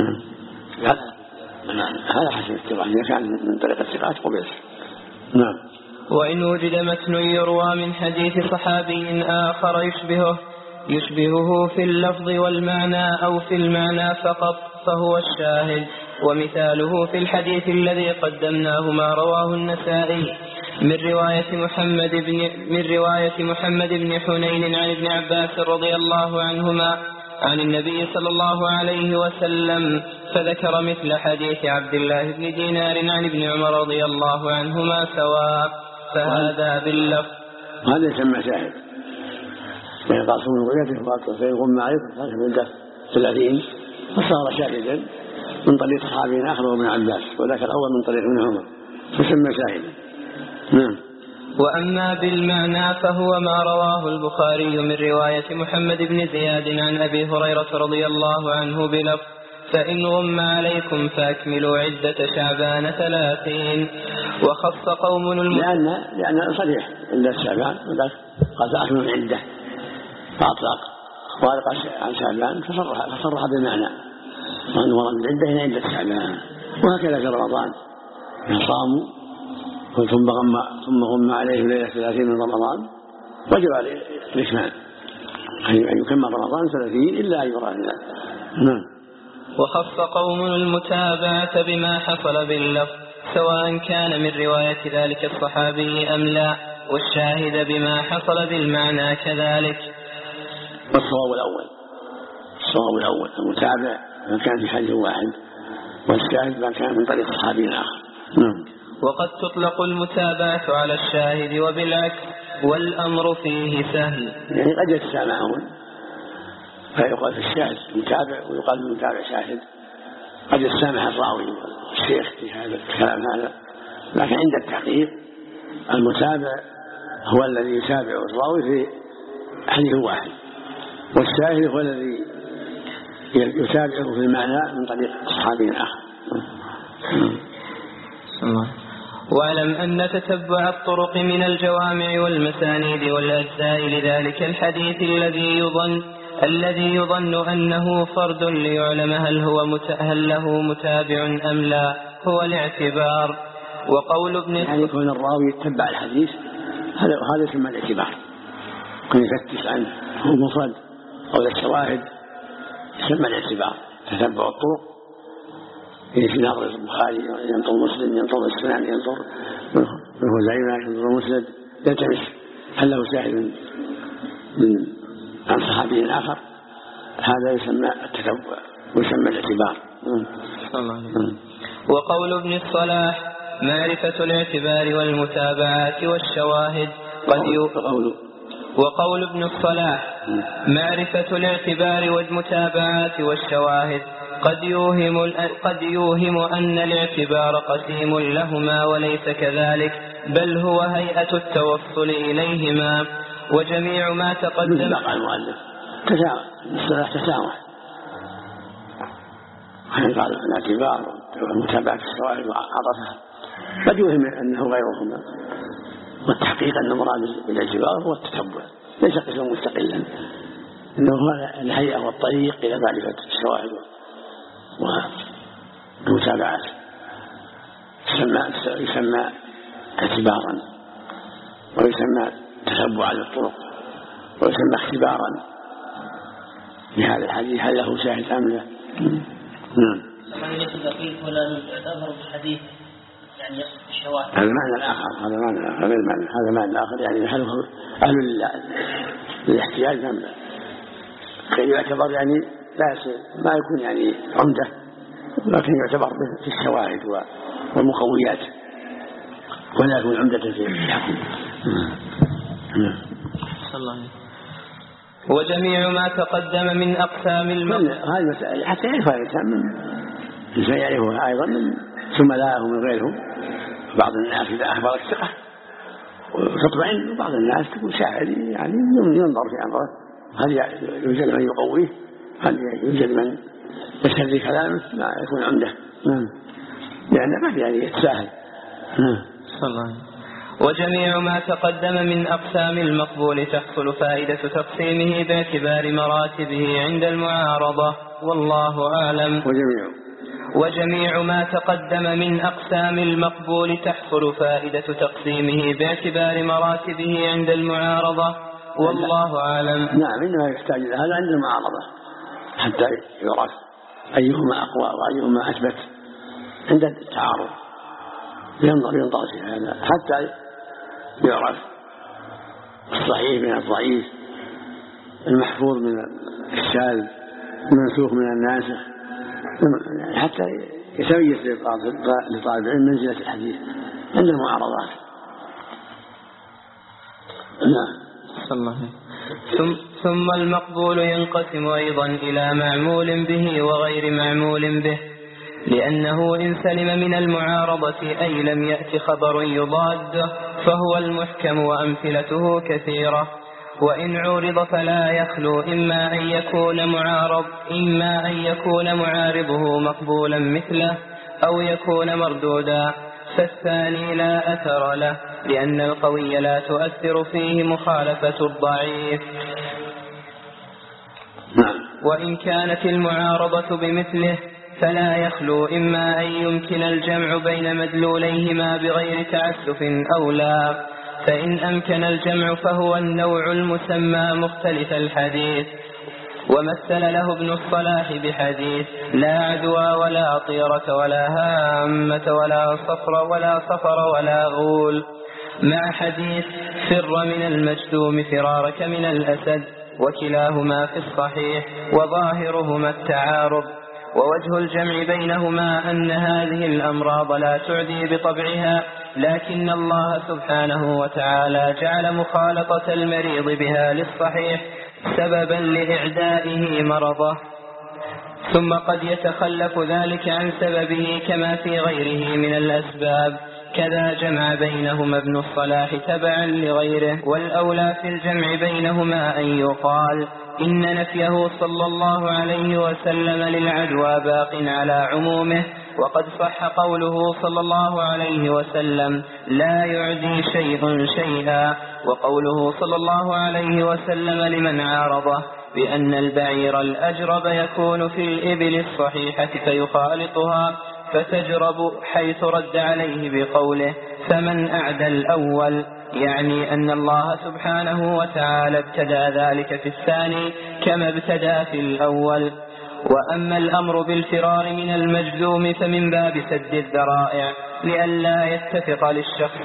[SPEAKER 2] هذا حسب الاتباع، إذا كان من طريق الثقات قبل. نعم.
[SPEAKER 1] وإن وجد متن يروى من حديث صحابي آخر يشبهه في اللفظ والمعنى أو في المعنى فقط فهو الشاهد. ومثاله في الحديث الذي قدمناه ما رواه النسائي من رواية محمد بن حنين عن ابن عباس رضي الله عنهما عن النبي صلى الله عليه وسلم، فذكر مثل حديث عبد الله بن دينار عن ابن عمر رضي الله عنهما سواء، فهذا باللفظ.
[SPEAKER 2] هذا يسمى شاهد، فإن قال صوم رؤيته فإن غم عليكم فأتوا 30 فصار شاهدا من طريق صحابي آخر وابن عباس، وذاك الأول من طريق ابن عمر فسمى شاهدا. نعم.
[SPEAKER 1] وأما بالمعنى فهو ما رواه البخاري من رواية محمد بن زياد عن أبي هريرة رضي الله عنه بلفظ فإن غم عليكم فأكملوا عدة شعبان 30. وخص قوم
[SPEAKER 2] لأن صريح عدة شعبان قال فأكملوا العدة فأطلق وقال عن شعبان فصرح بالمعنى وأن ورد العدة هي عدة شعبان. وهكذا في رمضان صاموا ثم غم عليه ليلة 30 من رمضان وجب عليه الإكمال أن يكمل رمضان 30 إلا أن يرى ذلك. نعم.
[SPEAKER 1] وخص قوم المتابعة بما حصل باللفظ سواء كان من رواية ذلك الصحابي أم لا، والشاهد بما حصل بالمعنى كذلك.
[SPEAKER 2] والصواب الأول المتابع ما كان في حديث واحد، والشاهد ما كان من طريق صحابي آخر. نعم.
[SPEAKER 1] وقد تطلق المتابعة على الشاهد وبالعكس، والأمر فيه سهل.
[SPEAKER 2] يعني قد يتسامعون فيقال في الشاهد متابع ويقال المتابع شاهد، قد يتسامح الراوي والشيخ في هذا الكلام هذا، لكن عند التحقيق المتابع هو الذي يتابع الراوي في حديث واحد، والشاهد هو الذي يتابعه في المعنى من طريق صحابي آخر.
[SPEAKER 1] واعلم أن تتبع الطرق من الجوامع والمسانيد والأجزاء لذلك الحديث الذي يظن أنه فرد ليعلم هل له متابع أم لا هو الاعتبار. وقول ابن
[SPEAKER 2] يعني يكون الراوي يتبع الحديث هذا يسمى الاعتبار، يكون يفتش عنه هو مفرد أو الشواهد يسمى الاعتبار. تتبع الطرق في نظر البخاري ينظر مسلم ينظر السنن ينظر الخزيمة ينظر مسند يلتمس هل له شاهد عن صحابي آخر، هذا يسمى التتبع ويسمى الاعتبار.
[SPEAKER 1] وقول ابن الصلاح معرفة الاعتبار والمتابعات والشواهد وقول ابن الصلاح معرفة الاعتبار والمتابعات والشواهد قد يوهم أن الاعتبار قسيم لهما وليس كذلك، بل هو هيئة التوصل إليهما. وجميع ما تقدم
[SPEAKER 2] المؤلف تسامح قال الاعتبار ومتابعة الشواهد وعطفها قد يوهم أنه غيرهما، والتحقيق أن المراد بالاعتبار هو التتبع ليس قسم مستقلا، إنه هو الهيئة والطريق إلى معرفة الشواهد والمتابعات. يسمى اعتبارا ويسمى تتبعا للطرق ويسمى اختبارا لهذا الحديث هل له شاهد أم لا. نعم. هذا المعنى الآخر هذا معنى آخر يعني هل هو أهل للاحتياج أم لا. كي يعتبر يعني ما يكون يعني عمدة، لكن يعتبر في الشواهد والمقويات ولا يكون عمدة في الحكم.
[SPEAKER 1] وجميع ما تقدم من أقسام
[SPEAKER 2] هذه المسائل حتى يعرفها الإنسان يعرفها أيضا من زملائه ومن غيرهم. بعض الناس إذا أخبر الثقة وتطمئن، وبعض الناس تكون شاعر يعني ينظر في أمره، هل يوجد من يقويه، هل يوجد من يشهد كلامه ما يكون عنده. لأن ما في يعني يتساهل.
[SPEAKER 1] وجميع ما تقدم من أقسام المقبول تحصل فائدة تقسيمه باعتبار مراتبه عند المعارضة، والله أعلم. وجميع ما تقدم من أقسام المقبول تحصل فائدة تقسيمه باعتبار مراتبه عند المعارضة، والله أعلم.
[SPEAKER 2] نعم، إنما يحتاج إلى هذا عند المعارضة حتى يعرف أيهما أقوى وأيهما أثبت. عند التعارض ينظر في هذا حتى يعرف الصحيح من الضعيف، المحفوظ من الشاذ، المنسوخ من الناسخ، حتى يتميز لطالب العلم منزلة الحديث عند المعارضات.
[SPEAKER 1] ثم المقبول ينقسم أيضا إلى معمول به وغير معمول به، لأنه إن سلم من المعارضة أي لم يأت خبر يضاده فهو المحكم وأمثلته كثيرة. وإن عورض فلا يخلو إما أن يكون معارضه مقبولا مثله أو يكون مردودا، فالثاني لا أثر له، لأن القوي لا تؤثر فيه مخالفة الضعيف. وإن كانت المعارضة بمثله فلا يخلو إما أن يمكن الجمع بين مدلوليهما بغير تعسف أو لا، فإن أمكن الجمع فهو النوع المسمى مختلف الحديث. ومثل له ابن الصلاح بحديث: لا عدوى ولا طيرة ولا هامة ولا صفر ولا غول، مع حديث: فر من المجذوم فرارك من الأسد، وكلاهما في الصحيح وظاهرهما التعارض. ووجه الجمع بينهما أن هذه الأمراض لا تعدي بطبعها، لكن الله سبحانه وتعالى جعل مخالطة المريض بها للصحيح سببا لإعدائه مرضه، ثم قد يتخلف ذلك عن سببه كما في غيره من الأسباب. كذا جمع بينهما ابن الصلاح تبعا لغيره. والأولى في الجمع بينهما أن يقال إن نفيه صلى الله عليه وسلم للعدوى باق على عمومه، وقد صح قوله صلى الله عليه وسلم: لا يعدي شيء شيئا، وقوله صلى الله عليه وسلم لمن عارضه بأن البعير الأجرب يكون في الإبل الصحيحة فيخالطها فتجرب، حيث رد عليه بقوله: فمن أعدى الأول، يعني أن الله سبحانه وتعالى ابتدأ ذلك في الثاني كما ابتدأ في الأول. وأما الأمر بالفرار من المجذوم فمن باب سد الذرائع، لئلا يتفق للشخص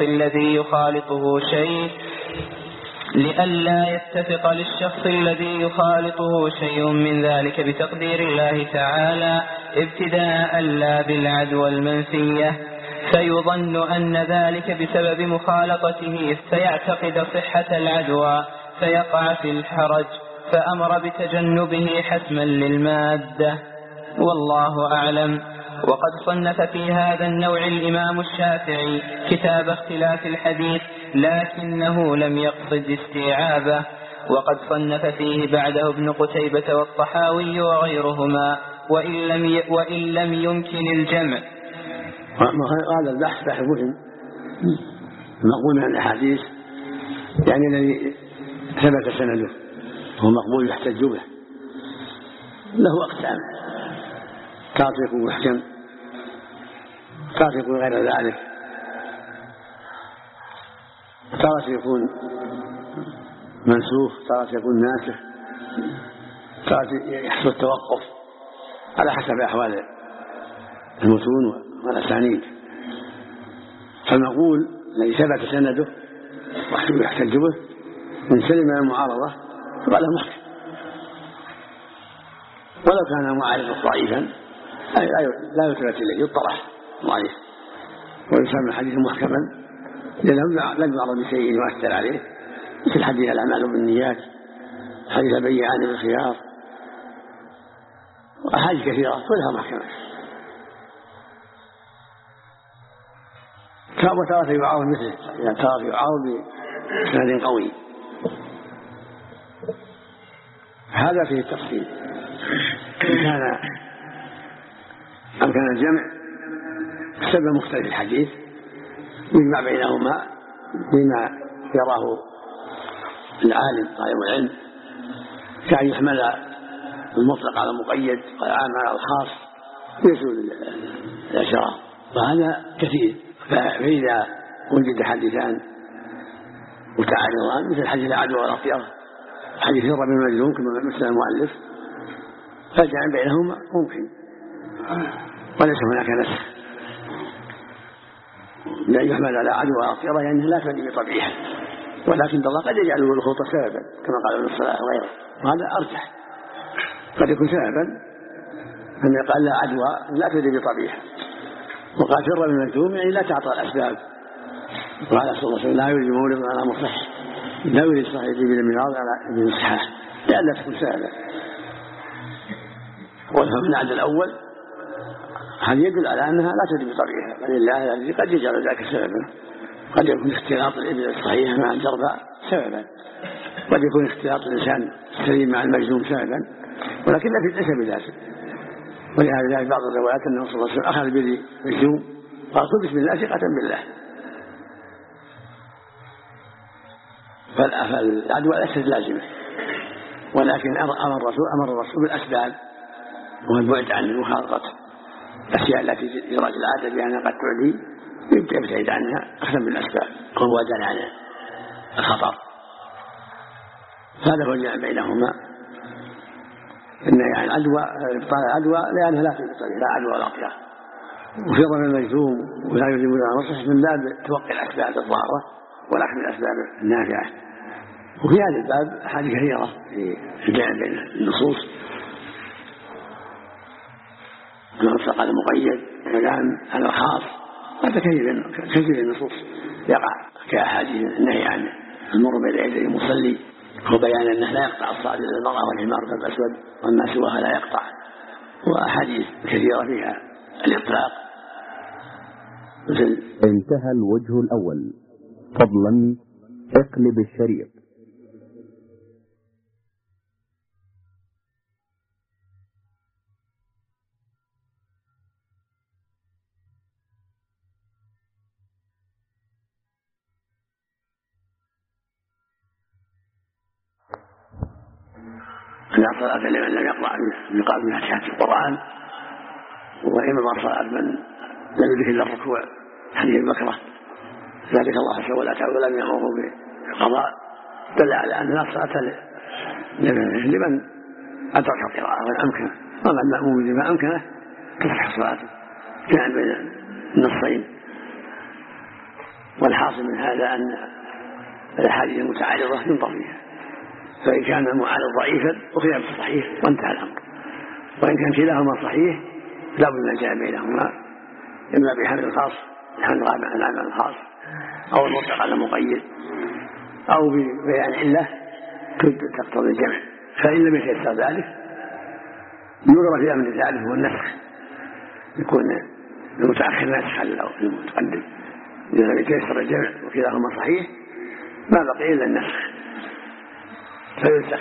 [SPEAKER 1] الذي يخالطه شيء من ذلك بتقدير الله تعالى ابتداء لا بالعدوى المنفية، فيظن أن ذلك بسبب مخالطته فيعتقد صحة العدوى فيقع في الحرج، فأمر بتجنبه حتما للمادة، والله أعلم. وقد صنف في هذا النوع الإمام الشافعي كتاب اختلاف الحديث، لكنه لم يقصد استيعابه، وقد صنف فيه بعده ابن قتيبة والطحاوي وغيرهما، وإن لم يمكن الجمع.
[SPEAKER 2] هذا البحث بحث مهم، مقبول من الأحاديث يعني الذي ثبت سنده هو مقبول يحتج به، له أقسام: تارة يكون محكم، تارة يكون غير ذلك، تارة يكون منسوخ، تارة يكون ناسخ، تارة يحصل التوقف على حسب أحوال المتون والأسانيد. فالمقبول الذي ثبت سنده يحتج به من سلم من المعارضة فقال له محكم. ولو كان معارضا ضعيفا لا يتلت إليه، يطرح ضعيف ويسمى الحديث محكما لأنه لم يعرض بشيء يؤثر عليه، مثل حديث الأعمال بالنيات، حديث البيعان بالخيار، وأحاديث كثيرة كلها محكمة. وتارة يعاون مثله، يعني تارة يعاون بسند قوي. هذا فيه التفصيل. إن كان الجمع سبب مختلف الحديث يجمع بينهما بما يراه العالم طالب العلم، كأن يحمل المطلق على المقيد والعام على الخاص يزول الأشراف، وهذا كثير. فإذا وجد حديثان متعارضان مثل حديث العدوى والأطيرة، حديث الرب المجنون كما مثل المؤلف، فالجمع بينهما ممكن وليس هناك نسخ، لا يحمل على عدوى والأطيرة يعني لا تعني بطبيعها، ولكن الله قد يجعله الخطأ سببا كما قال ابن الصلاح وغيره، وهذا أرجح. قد يكون سببا أن يقال لا عدوى لا تدري بطبيعها، وقال في الرب المجنون يعني لا تعطى الأسباب، وقال صلى الله عليه وسلم لا يريد مولد على مصح، لا يريد صحيح يجيب المرض على ابن الصحاح لألا تكون سببا. والفهم العد الأول هذا يدل على أنها لا تدري بطبيعها، بل الله الذي قد يجعل ذلك سببا. قد يكون اختلاط الإبل الصحيحة مع الجرباء سببا، قد يكون اختلاط الإنسان السليم مع المجنون سببا، ولكن ليس بذاته. ولهذا في بعض الروايات أنه صلى الله عليه وسلم أخذ بيد مجنون قال بسم الله ثقة بالله. فالعدوى ليست لازمة، ولكن أمر الرسول بالأسباب والبعد عن المخالطة، الأشياء التي يراد العادة بأنها قد تعدي يبتعد عنها أخذا بالأسباب والبعد عن الخطر. هذا هو الجمع بينهما. إن يعني العدوى لأنها لا تجد لا عدوى ولا أطيرة، وفي ضمن المجزوم ولا يجب لها نصح من باب توقي الأسباب الضارة ولكن الأسباب النافعة. وفي هذا الباب أحاديث كثيرة في الجمع بين النصوص، المطلق على المقيد، الكلام على الخاص، هذا كثير النصوص يقع كأحاديث النهي عن المر بين يدي المصلي، وبيان أنه لا يقطع الصلاة إلا المرأة والحمار الأسود وما سواها لا يقطع، وأحاديث كثيرة فيها الإطلاق.
[SPEAKER 4] انتهى الوجه الأول. فضلا اقلب الشريط.
[SPEAKER 2] لا صلاة لمن لم يقرأ بفاتحة القرآن، وإنما صلاة من لم يدرك إلا الركوع، حديث البكرة ذلك الله عز وجل ولم يأمره بالقضاء، دل على أن لا صلاة لمن أدرك القراءة والأمكنة، ومن المأموم لما أمكنه تصح صلاته، جمع بين النصين. والحاصل من هذا أن الأحاديث المتعارضة ينظر فيها، فإن كان المعارض ضعيفا أخذ بالصحيح وانتهى الأمر، وإن كان كلاهما صحيح لا بد من الجمع بينهما، إما بحمل الخاص الحمل العام الخاص، أو المطلق على المقيد، أو ببيان علة تقتضي الجمع. فإن لم يتيسر ذلك يضرب في أمر ذلك هو النسخ، يكون المتأخر ناسخ على المتقدم. إذا لم يتيسر الجمع وكلاهما صحيح ما بقي إلا النسخ، فينسخ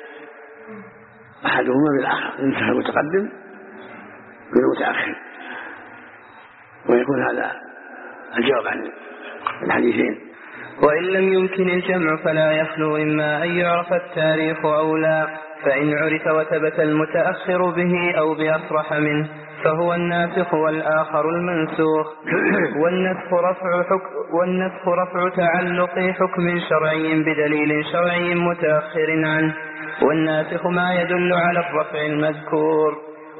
[SPEAKER 2] أحدهما بالآخر، ينسخ المتقدم بالمتأخر، ويكون هذا الجواب عن الحديثين.
[SPEAKER 1] وإن لم يمكن الجمع فلا يخلو إما أن يعرف التاريخ أو لا، فإن عرف وثبت المتأخر به أو بأصرح منه فهو الناسخ والآخر المنسوخ. والنسخ رفع تعلق حكم شرعي بدليل شرعي متأخر عنه، والناسخ ما يدل على الرفع المذكور،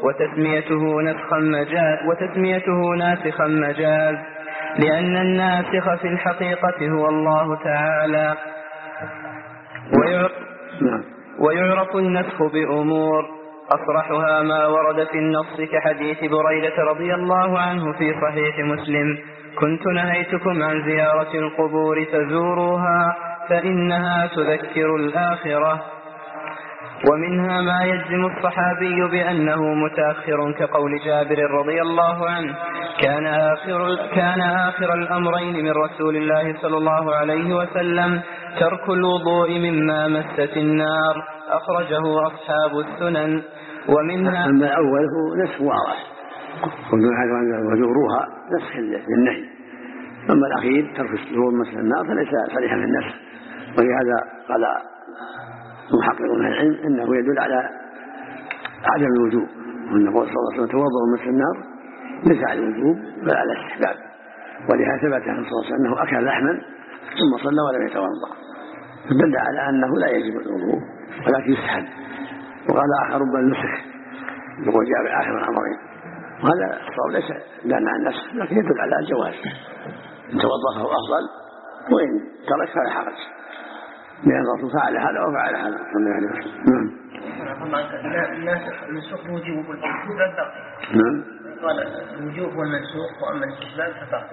[SPEAKER 1] وتسميته ناسخا مجاز، لأن الناسخ في الحقيقة هو الله تعالى. ويعرف النسخ بأمور: أصرحها ما ورد في النص كحديث بريدة رضي الله عنه في صحيح مسلم: كنت نهيتكم عن زيارة القبور فزوروها فإنها تذكر الآخرة. ومنها ما يجزم الصحابي بأنه متأخر كقول جابر رضي الله عنه: كان آخر الأمرين من رسول الله صلى الله عليه وسلم ترك الوضوء مما مست النار، أخرجه أصحاب السنن. ومنها
[SPEAKER 2] أما الأول هو نسخ واضح، وزوروها نسخ للنهي، أما الأخير ترك الوضوء مس النار فليس صريحا في النسخ. ولهذا قال محققون العلم انه يدل على عدم الوجوب، وان الرسول صلى الله عليه وسلم توضأ ومس النار ليس على الوجوب بل على الاستحباب، ولهذا ثبت عن صلى الله عليه وسلم انه اكل لحما ثم صلى ولم يتوضأ، فدل على انه لا يجب الوضوء ولكن يستحب. وقال اخر بل نسخ، يقول جاء اخر الامرين، وهذا الصواب ليس دال عن النسخ لكن يدل على الجواز، ان توضأ فهو افضل وان ترك فلا حرج، لأن الرسول فعل هذا وفعل هذا صلى الله عليه وسلم.
[SPEAKER 3] الناسخ المنسوخ بوجوب والاستحباب باقي.
[SPEAKER 2] نعم.
[SPEAKER 3] قال الوجوب والمنسوخ وأما الاستحباب فباقي.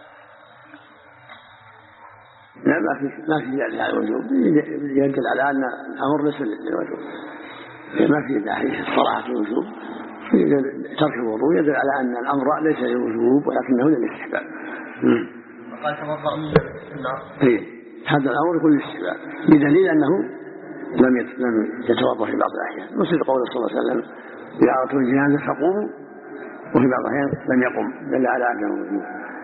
[SPEAKER 2] لا ما في دليل على الوجوب، يدل على أن الأمر ليس للوجوب، ما في داعي الصراحة في الوجوب. ترك الوضوء يدل على أن الأمر ليس للوجوب ولكنه للاستحباب.
[SPEAKER 3] وقال توضأ من النار.
[SPEAKER 2] هذا الأمر يكون للاستحباب بدليل أنه لم يتوضأ في بعض الأحيان، مثل قول صلى الله عليه وسلم: زيارة الجنازة فقوموا، وفي بعض الأحيان لم يقم، دل على أنه.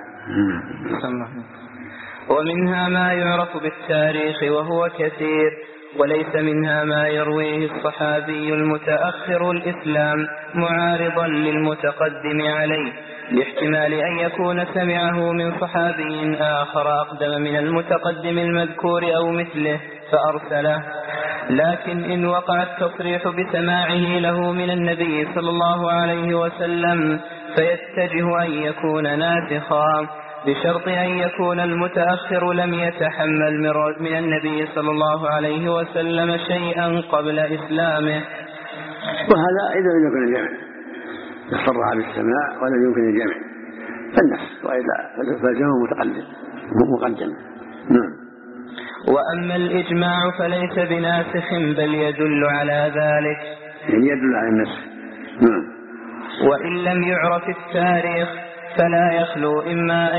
[SPEAKER 1] ومنها ما يعرف بالتاريخ وهو كثير، وليس منها ما يرويه الصحابي المتأخر الإسلام معارضا للمتقدم عليه، لاحتمال أن يكون سمعه من صحابي آخر أقدم من المتقدم المذكور أو مثله فأرسله. لكن إن وقع التصريح بسماعه له من النبي صلى الله عليه وسلم فيتجه أن يكون ناسخا، بشرط أن يكون المتأخر لم يتحمل من النبي صلى الله عليه وسلم شيئا قبل إسلامه.
[SPEAKER 2] وهذا إذا لم يكن الجمع، يصرح بالسماع ولم يمكن الجمع فالنسخ، وإذا فالجمع مقدم. نعم.
[SPEAKER 1] وأما الإجماع فليس بناسخ بل يدل على ذلك،
[SPEAKER 2] يعني يدل على النسخ. نعم.
[SPEAKER 1] وإن لم يعرف التاريخ فلا يخلو إما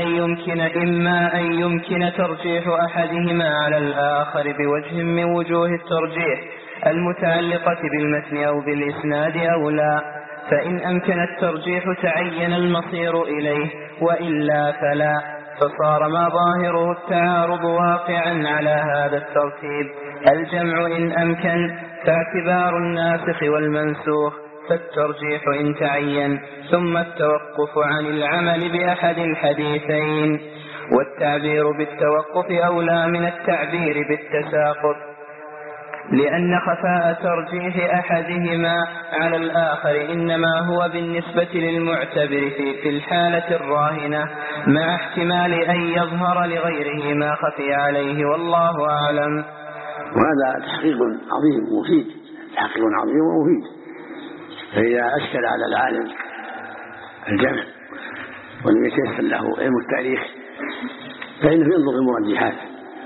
[SPEAKER 1] أن يمكن ترجيح أحدهما على الآخر بوجه من وجوه الترجيح المتعلقة بالمتن أو بالإسناد أو لا، فإن أمكن الترجيح تعين المصير إليه، وإلا فلا، فصار ما ظاهره التعارض واقعا على هذا الترتيب: الجمع إن أمكن فاعتبار الناسخ والمنسوخ، فالترجيح إن تعين، ثم التوقف عن العمل بأحد الحديثين، والتعبير بالتوقف أولى من التعبير بالتساقط، لأن خفاء ترجيح أحدهما على الآخر إنما هو بالنسبة للمعتبر في الحالة الراهنة، مع احتمال أن يظهر لغيره ما خفي عليه، والله أعلم.
[SPEAKER 2] وهذا تحقيق عظيم ومفيد، تحقيق عظيم ومفيد. فإذا أشكل على العالم الجمع ولم يتيسر له علم التاريخ فإنه ينظر في المرجحات،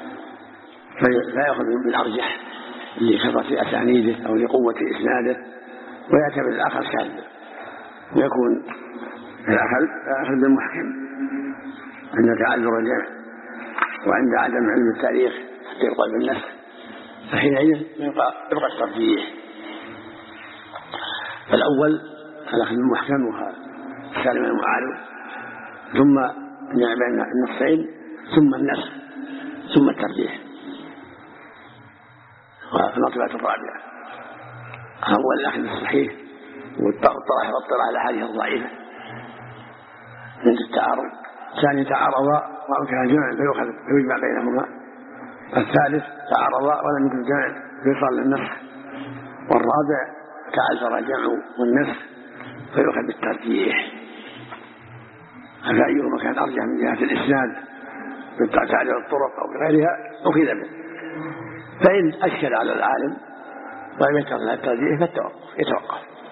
[SPEAKER 2] فلا يأخذ بالأرجح لكثرة أسانيده أو لقوة إسناده، ويعتبر الآخر شاذا، ويكون الأخذ بالمحكم عند تعذر الجمع وعند عدم علم التاريخ حتى يقال بالنسخ، فحينئذ يبقى الترجيح. فالأول الأخذ بالمحكم وسالم المعارض، ثم الجمع بين النصين، ثم النسخ، ثم الترجيح. والمطلبة الرابعة هو الأخذ الصحيح والطرح على الأحاديث الضعيفة عند التعارض. ثاني تعارضا وأمكن الجمع فيجمع بينهما. الثالث تعارضا ولم يمكن الجمع فيصل للنسخ. والرابع تعذر الجمع والنسخ فيؤخذ بالترجيح، فأيهما كان أرجح من جهة الإسناد بالتعديل الطرق أو بغيرها أخذ به. فإن أشكل على العالم ولم يترك لها الترجيح فالتوقف يتوقف.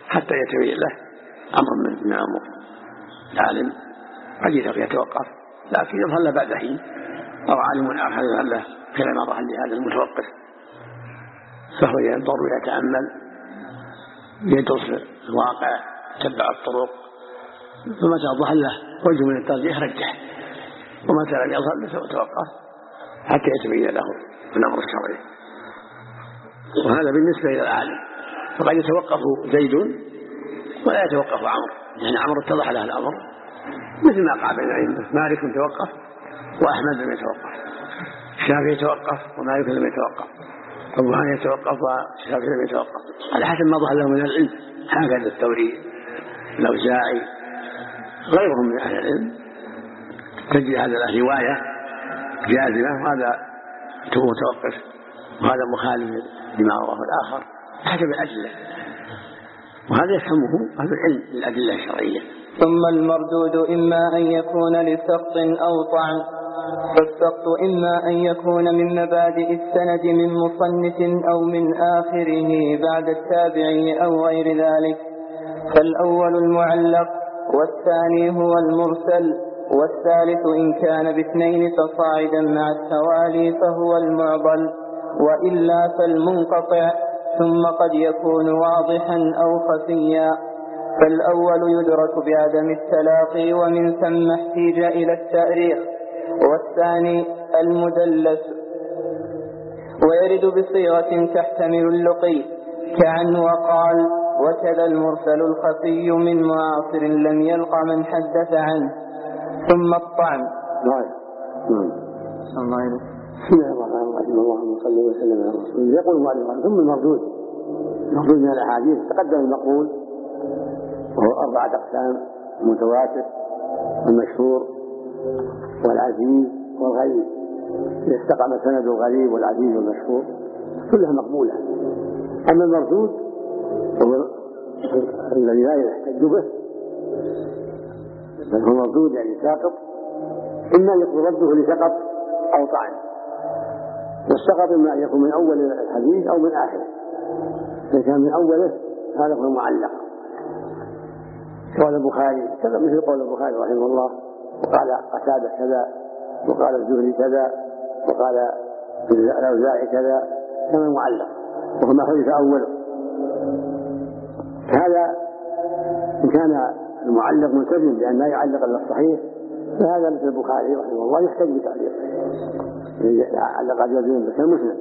[SPEAKER 2] حتى يتبين له أمر من أمر العالم. قد يتوقف لكن يظهر له بعد حين، أو عالم آخر يظهر له كلام ظهر لهذا المتوقف، فهو ينظر ويتأمل يدرس الواقع يتبع الطرق، فمتى ظهر له وجه من الترجيح رجح، ومتى لم يظهر له توقف حتى يتبين له الأمر الشرعي. وهذا بالنسبة إلى العالم. فقد يتوقف زيد ولا يتوقف عمرو، يعني عمرو اتضح له الأمر مثل ما قال بين الأئمة، مالك توقف وأحمد لم يتوقف، الشافعي يتوقف ومالك لم يتوقف، أبو حنيفة يتوقف والشافعي لم يتوقف، على حسب ما ظهر له من العلم. هكذا الثوري الأوزاعي غيرهم من أهل العلم تجد هذا له رواية جازمة وهذا متوقف وهذا مخالف لما رواه الآخر حسب الأدلة، وهذا يفهمه أهل العلم للأدلة الشرعية.
[SPEAKER 1] ثم المردود إما أن يكون لسقط أو طعن، فالسقط إما أن يكون من مبادئ السند من مصنف أو من آخره بعد التابعي أو غير ذلك، فالأول المعلق والثاني هو المرسل، والثالث إن كان باثنين فصاعدا مع التوالي فهو المعضل، وإلا فالمنقطع، ثم قد يكون واضحا أو خفيا. فالأول يدرك بعدم التلاقي ومن ثم احتيج إلى التأريخ، والثاني المدلس ويرد بصيغة تحتمل اللقي كعن وقال، وكذا المرسل الخفي من معاصر لم يلق من حدث عنه. ثم الطعن.
[SPEAKER 2] بسم الله الرحمن الرحيم، اللهم صل وسلم على رسول الله. يقول المؤلف ثم المردود من الأحاديث. تقدم المقول وهو 4 أقسام: المتواتر والمشهور والعزيز والغريب. إذا استقام سند الغريب والعزيز والمشهور كلها مقبولة. أما المردود هو الذي لا يحتج به، بل هو مردود يعني ساقط، إما يكون رده لسقط أو طعن. والسقط إما أن يكون من أول الحديث أو من آخره. إذا كان من أوله هذا هو المعلق. قال البخاري كذا، مثل قول البخاري رحمه الله وقال قتادة كذا وقال الزهري كذا وقال الأوزاعي كذا، كما المعلق وهو ما حدث أوله. هذا إن كان المعلق ملتزم بأن لا يعلق إلا الصحيح، فهذا مثل البخاري رحمه الله يحتاج بتعليق، علق جازين بس المسند.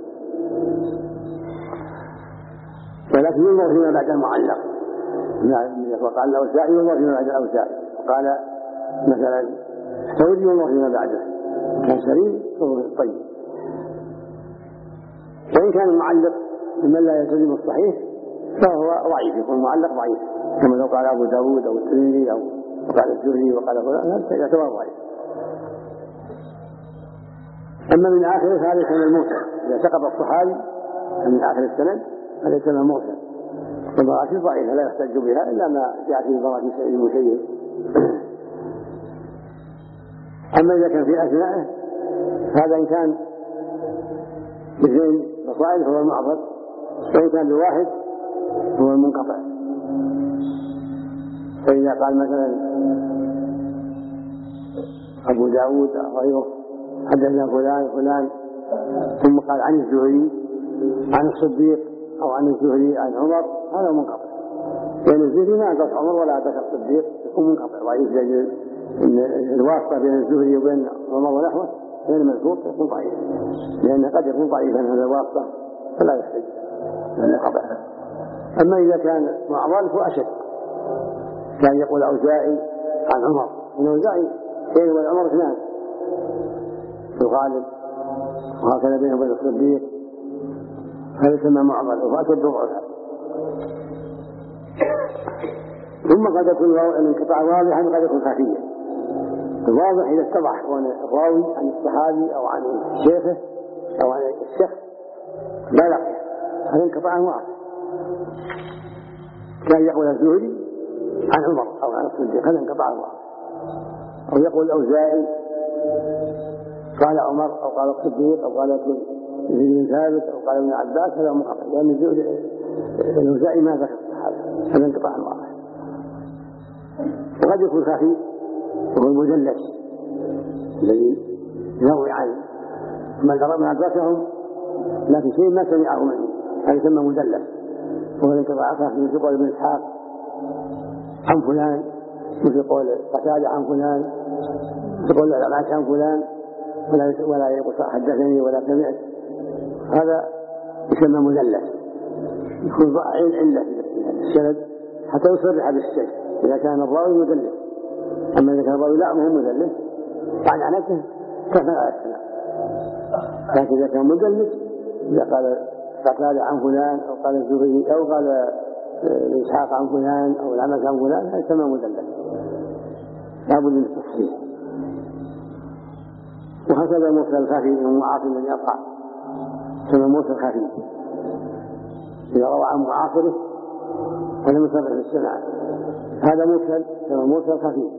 [SPEAKER 2] ولكن ينظر فيما بعد المعلق، وقال الأوزاعي ينظر فيما بعد الأوزاعي، وقال مثلا الثوري ينظر فيما بعده، كان سليم فهو طيب. وإن كان المعلق ممن لا يلتزم الصحيح فهو ضعيف، يكون معلق ضعيف، كما لو قال أبو داود أو الترمذي أو وقال الزهري وقال فلان، هذا يعتبر ضعيف. أما من آخر هذا يسمى المرسل، إذا سقط الصحابي من آخر السند هذا يسمى المرسل. والمراسيل ضعيفة لا يحتج بها إلا ما جاء في مراسيل سعيد المسيب. أما إذا كان في أثناءه هذا إن كان باثنين فصاعد فهو المعضل، وإن كان بواحد هو المنقطع. فإذا قال مثلا أبو داود أو غيره حدثنا فلان ثم قال عن الزهري عن الصديق أو عن الزهري عن عمر، هذا منقطع، لأن الزهري ما أدرك عمر ولا أدرك الصديق، يكون منقطع ضعيف، لأن الواسطة بين الزهري وبين عمر ونحوه بين المذكور يكون ضعيف، لأنه قد يكون ضعيفا هذا الواسطة فلا يحتج منقطع. أما إذا كان معضل فأشد، كان يقول أوزاعي عن عمر، الأوزاعي بينه وبين عمر 2 في الغالب، وهكذا بينه وبين الصديق، هذا يسمى معضل وأشد ضعفا. ثم قد يكون الانقطاع واضحا وقد يكون خفيا. الواضح إذا اتضح الراوي عن الصحابي أو عن شيخه أو عن الشيخ لا يقف، هذا انقطاع واضح. كان يقول الزهري عن عمر أو عن الصديق، هذا انقطاع واضح. أو يقول الأوزاعي قال عمر أو قال الصديق أو قال ابن ثابت أو قال ابن عباس، هذا منقطع، لأن الأوزاعي ما ذكر الصحابة هذا انقطاع واضح. وقد يكون خفي وهو المدلس الذي يروي عن من أدركهم لكن شيء ما سمعه منه، هذا يسمى مدلس. وهو الانقطاع الخفي مثل قول ابن إسحاق عن فلان، مثل قول قتادة عن فلان، مثل قول الأعمش عن فلان، ولا يقول حدثني ولا سمعت، هذا يسمى مدلس. يكون علة السند حتى يصرح بالشيء إذا كان الراوي مدلس. أما إذا كان الراوي لا مهم مدلس عن عنته كفى على السلام. لكن إذا كان مدلس إذا قال عن فلان أو قال الزهري أو قال إسحاق عن فلان أو الأعمش عن فلان هذا يسمى مدلس، لا بد من التصحيح. وهكذا مرسل الخفي هو معاصر الذي يقع يسمى مرسل خفي. إذا روى عن معاصره هذا مصرح بالسماع، هذا مرسل يسمى مرسل خفي،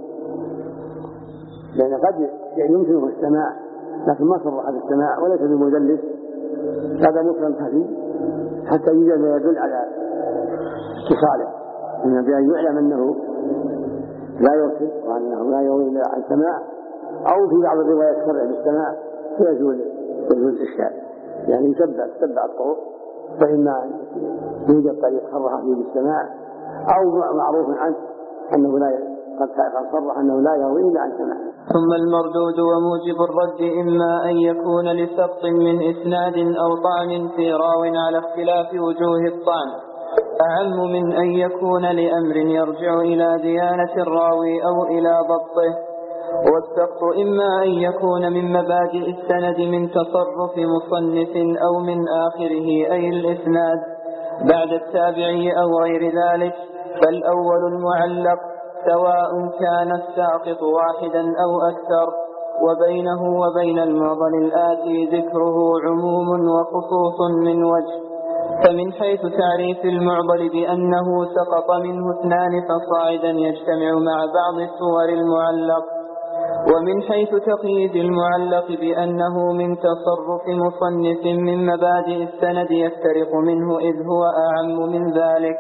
[SPEAKER 2] لأن قد يمكنه السماع لكن ما صرح بالسماع وليس بمدلس، هذا مرسل خفي حتى يوجد ما يدل على اتصاله، من بأن يعلم أنه لا يرسل وأنه لا يروي إلا عن سماع، أو في بعض الروايات يصرح بالسماع فيزول الإشكال، يعني يتبع الطرق، فإما يوجد طريق صرح فيه بالسماع أو معروف عنه أنه قد صرح أنه لا يروي إلا عن سماع.
[SPEAKER 1] ثم المردود وموجب الرد إما أن يكون لسقط من إسناد أو طعن في راو على اختلاف وجوه الطعن أعم من أن يكون لأمر يرجع إلى ديانة الراوي أو إلى ضبطه. والسقط إما أن يكون من مبادئ السند من تصرف مصنف أو من آخره أي الإسناد بعد التابعي أو غير ذلك، فالأول المعلق سواء كان الساقط واحدا أو أكثر، وبينه وبين المعضل الآتي ذكره عموم وخصوص من وجه. فمن حيث تعريف المعضل بأنه سقط منه اثنان فصاعدا يجتمع مع بعض صور المعلق، ومن حيث تقييد المعلق بأنه من تصرف مصنف من مبادئ السند يفترق منه إذ هو أعم من ذلك.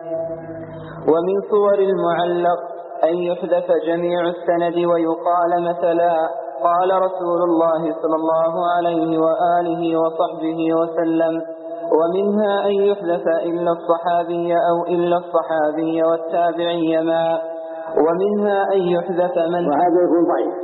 [SPEAKER 1] ومن صور المعلق أن يحذف جميع السند ويقال مثلا قال رسول الله صلى الله عليه وآله وصحبه وسلم، ومنها أن يحذف إلا الصحابي أو إلا الصحابي والتابعي معا، ومنها أن يحذف من
[SPEAKER 2] وهذا يكون ضعيف،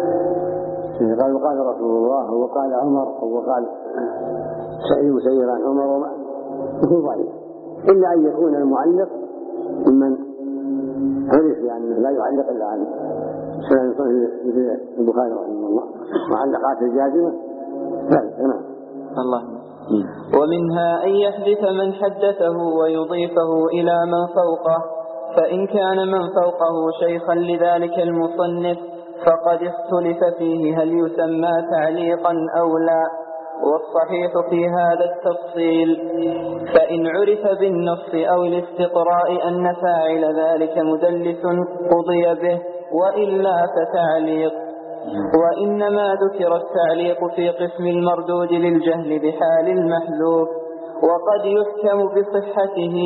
[SPEAKER 2] قال رسول الله وقال عمر وقال سعيد مسير عن عمر وما يكون ضعيف، إلا أن يكون المعلق ممن عرف يعني لا يعلق إلا عن سنن مثل البخاري رحمه الله معلقات الجازمة نعم
[SPEAKER 1] الله. ومنها أن يحدث من حدثه ويضيفه إلى من فوقه، فإن كان من فوقه شيخا لذلك المصنف فقد اختلف فيه هل يسمى تعليقا أو لا، والصحيح في هذا التفصيل فإن عرف بالنص أو الاستقراء أن فاعل ذلك مدلس قضي به، وإلا فتعليق. وإنما ذكر التعليق في قسم المردود للجهل بحال المحذوف، وقد يحكم بصحته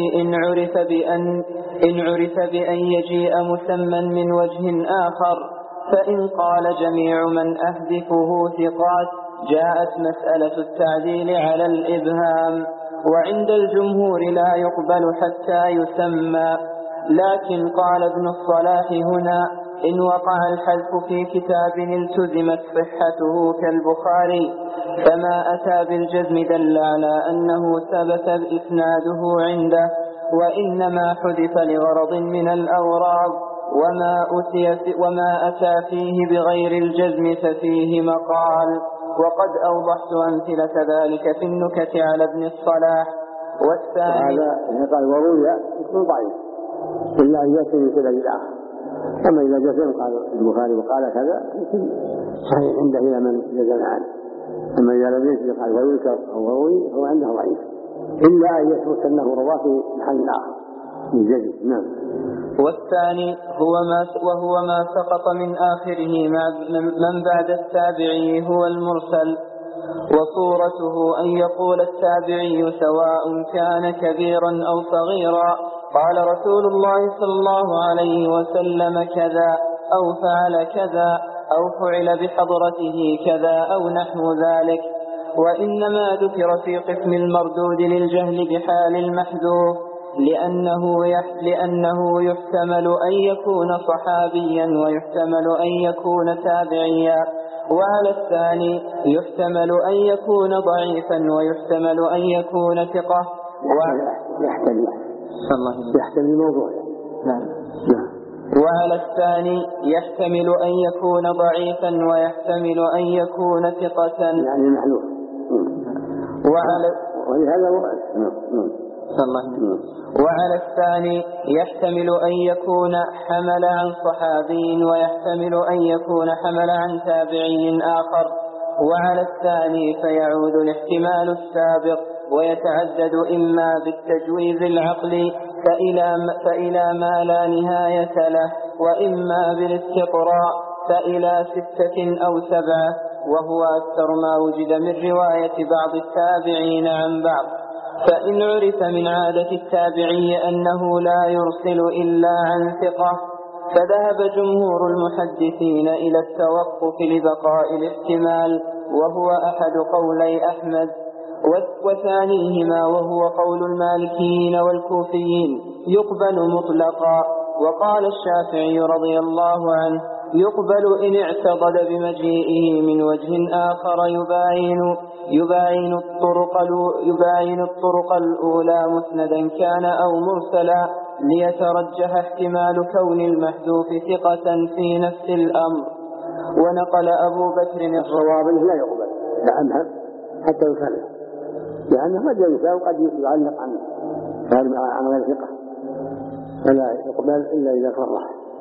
[SPEAKER 1] إن عرف بأن يجيء مسمى من وجه آخر، فإن قال جميع من أهدفه ثقات جاءت مسألة التعديل على الإبهام، وعند الجمهور لا يقبل حتى يسمى. لكن قال ابن الصلاح هنا إن وقع الحذف في كتاب التزمت صحته كالبخاري، فما أتى بالجزم دل على أنه ثبت إسناده عنده، وإنما حذف لغرض من الأغراض، وما أتى فيه بغير الجزم ففيه مقال. وقد أوضحت أمثلة ذلك في النكت على ابن الصلاح. والثاني
[SPEAKER 2] هذا قال وروي يكون ضعيف إلا أن يأتي من سبب الآخر، أما إذا جزم قال البخاري وقال كذا صحيح عنده إلى من جزم عنه، أما إذا لم يجزم قال ويذكر أو وروي هو عنده ضعيف إلا أن يثبت أنه رواه في محل آخر من جزم. نعم.
[SPEAKER 1] والثاني وهو ما سقط من آخره من بعد التابعي هو المرسل، وصورته أن يقول التابعي سواء كان كبيرا أو صغيرا قال رسول الله صلى الله عليه وسلم كذا أو فعل كذا أو فعل بحضرته كذا أو نحو ذلك. وإنما ذكر في قسم المردود للجهل بحال المحذوف لأنه يحتمل أن يكون صحابيا ويحتمل أن يكون تابعيا، وعلى الثاني يحتمل أن يكون ضعيفا ويحتمل أن يكون ثقة.
[SPEAKER 2] يحتمل الموضوع.
[SPEAKER 1] وعلى الثاني يحتمل أن يكون ضعيفا ويحتمل أن يكون ثقة
[SPEAKER 2] يعني محلول.
[SPEAKER 1] وعلى الثاني يحتمل أن يكون حمل عن صحابي ويحتمل أن يكون حمل عن تابعي آخر. وعلى الثاني فيعود الاحتمال السابق ويتعدد إما بالتجويز العقلي فإلى ما لا نهاية له، وإما بالاستقراء فإلى 6 أو 7، وهو أكثر ما وجد من رواية بعض التابعين عن بعض. فإن عرف من عادة التابعي أنه لا يرسل إلا عن ثقة فذهب جمهور المحدثين إلى التوقف لبقاء الاحتمال، وهو أحد قولي أحمد. وثانيهما وهو قول المالكيين والكوفيين يقبل مطلقا. وقال الشافعي رضي الله عنه يقبل إن اعتضد بمجيئه من وجه آخر يباين الطرق الأولى مسندا كان أو مرسلا ليترجح احتمال كون المحذوف ثقة في نفس الأمر. ونقل أبو بكر
[SPEAKER 2] الصواب لا يقبل لأنها حتى يكلم، لأنه قد ينسى وقد يعلق عن غير ثقة، فلا يقبل إلا إذا صرح.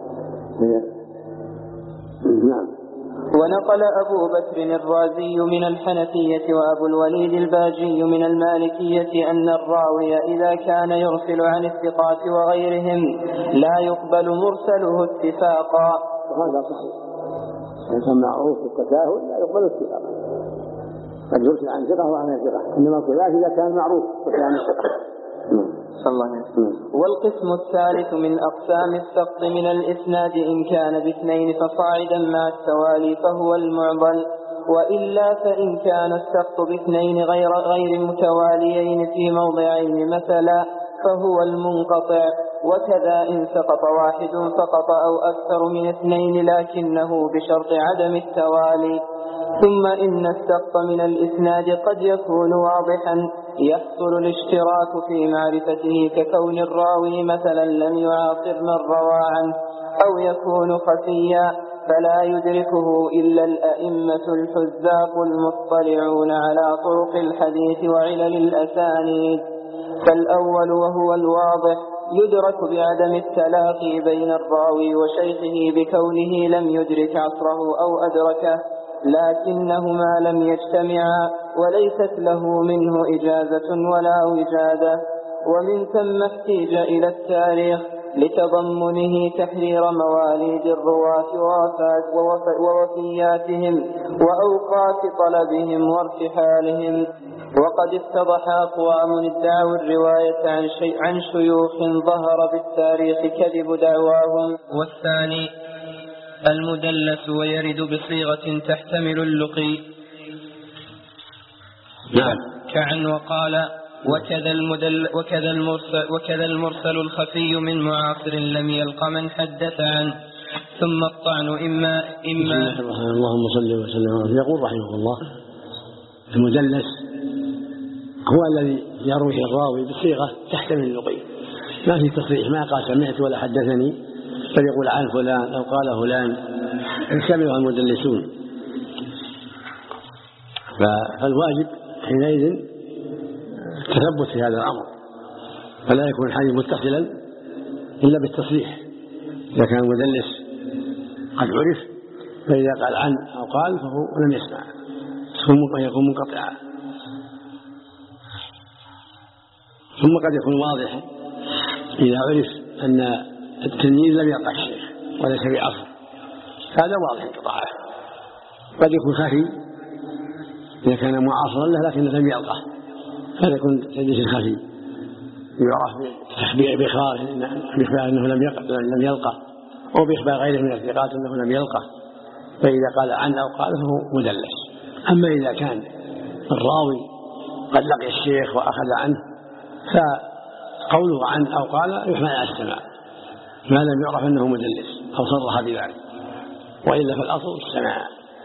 [SPEAKER 2] نعم.
[SPEAKER 1] ونقل أبو بكر الرازي من الحنفية وأبو الوليد الباجي من المالكية أن الراوي إذا كان يرسل عن الثقات وغيرهم لا يقبل مرسله اتفاقا.
[SPEAKER 2] وهذا صحيح، إن كان معروف التساهل لا يقبل اتفاقا، قد يرسل عن ثقة وعن ثقة، إنما الخلاف إذا كان معروف وكان ثقة.
[SPEAKER 1] صلى الله عليه وسلم. والقسم الثالث من أقسام السقط من الإسناد إن كان باثنين فصاعدا مع التوالي فهو المعضل، وإلا فإن كان السقط باثنين غير متواليين في موضعين مثلا فهو المنقطع. وكذا إن سقط واحد فقط أو أكثر من 2 لكنه بشرط عدم التوالي. ثم إن السقط من الإسناد قد يكون واضحا يحصل الاشتراك في معرفته ككون الراوي مثلا لم يعاصر من روى عنه، أو يكون خفيا فلا يدركه إلا الأئمة الحذاق المطلعون على طرق الحديث وعلل الأسانيد. فالأول وهو الواضح يدرك بعدم التلاقي بين الراوي وشيخه بكونه لم يدرك عصره أو أدركه، لكنهما لم يجتمعا وليست له منه إجازة ولا وجادة. ومن ثم احتيج إلى التاريخ لتضمنه تحرير مواليد الرواة ووفياتهم وأوقات طلبهم وارتحالهم. وقد اتضح أقوام ادعوا الرواية عن شيوخ ظهر بالتاريخ كذب دعواهم. والثاني المدلس ويرد بصيغة تحتمل اللقي.
[SPEAKER 2] نعم.
[SPEAKER 1] كعن وقال وكذا المرسل الخفي من معاصر لم يلق من حدث عنه. ثم الطعن إما
[SPEAKER 2] اللهم صل وسلم. يقول رحمه الله المدلس هو الذي يروي الراوي بصيغة تحتمل اللقي، ما في تصريح، ما قال سمعت ولا حدثني، بل يقول عن فلان أو قال فلان، يسمعها المدلسون. فالواجب حينئذ التثبت في هذا الأمر، فلا يكون الحديث متصلا إلا بالتصريح. إذا كان المدلس قد عرف فإذا قال عن أو قال فهو لم يسمع، يكون منقطعا. ثم قد يكون واضحا إذا عرف أن التلميذ لم يلقى الشيخ وليس بعصر، هذا واضح انقطاعه. قد يكون خفي إذا كان معاصرا له لكن لم يلقه، هذا يكون تدليس خفي. يعرف بإخبار أنه لم يلقى، أو بإخبار غيره من الثقات أنه لم يلقى، فإذا قال عن أو قال فهو مدلس. أما إذا كان الراوي قد لقي الشيخ وأخذ عنه فقوله عن أو قال يحمل على السماع ما لم يعرف أنه مدلس أو صرح بذلك، وإلا فالأصل السماع،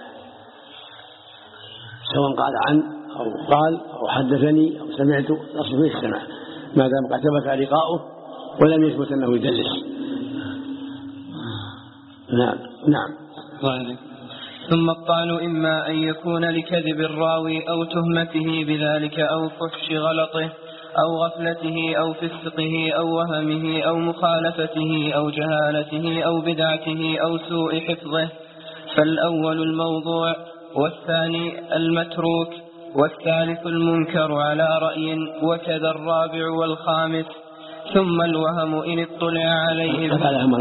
[SPEAKER 2] سواء قال عن أو قال أو حدثني أو سمعت، الأصل فيه السماع ما دام قد ثبت لقاؤه ولم يثبت أنه يدلس. نعم.
[SPEAKER 1] ثم الطعن إما أن يكون لكذب الراوي أو تهمته بذلك أو فحش غلطه أو غفلته أو فسقه أو وهمه أو مخالفته أو جهالته أو بدعته أو سوء حفظه، فالأول الموضوع والثاني المتروك والثالث المنكر على رأي، وكذا الرابع والخامس. ثم الوهم إن اطلع عليه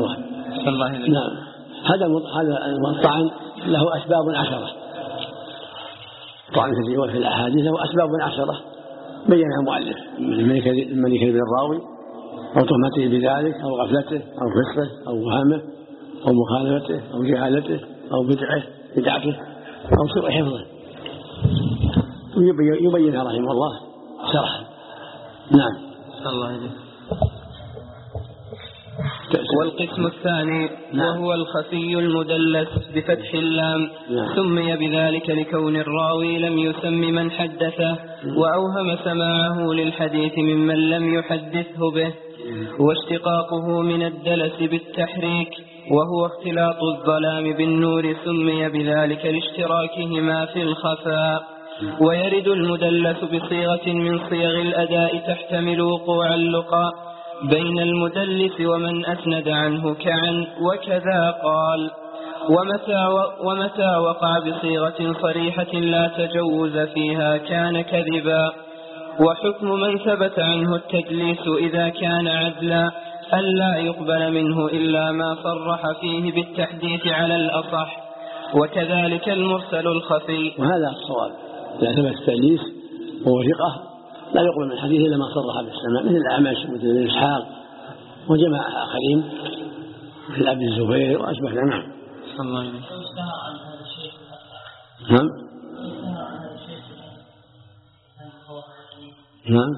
[SPEAKER 2] هذا الطعن له أسباب 10. طعن في الأحاديث له أسباب 10 بينها المؤلف، من يكذب الراوي أو تهمته بذلك أو غفلته أو فسقه أو وهمه أو مخالفته أو جهالته أو بدعته أو سوء حفظه، يبينها رحمه الله شرحا. نعم.
[SPEAKER 1] الله يجزيك. والقسم الثاني وهو الخفي المدلس بفتح اللام، سمي بذلك لكون الراوي لم يسم من حدثه وأوهم سماعه للحديث ممن لم يحدثه به، واشتقاقه من الدلس بالتحريك وهو اختلاط الظلام بالنور، سمي بذلك لاشتراكهما في الخفاء. ويرد المدلس بصيغة من صيغ الأداء تحتمل وقوع اللقاء بين المدلس ومن أسند عنه كعن وكذا قال. ومتى وقع بصيغة صريحة لا تجوز فيها كان كذبا. وحكم من ثبت عنه التدليس إذا كان عدلا ألا يقبل منه إلا ما صرح فيه بالتحديث على الأصح، وكذلك المرسل الخفي.
[SPEAKER 2] وهذا الصواب، إذا ثبت التدليس وهو ثقة لا يقبل من الحديث إلا ما صرح بالسماع، مثل الأعمش مثل إسحاق وجماعة آخرين مثل أبي الزبير وأشبه. نعم. نعم. نعم.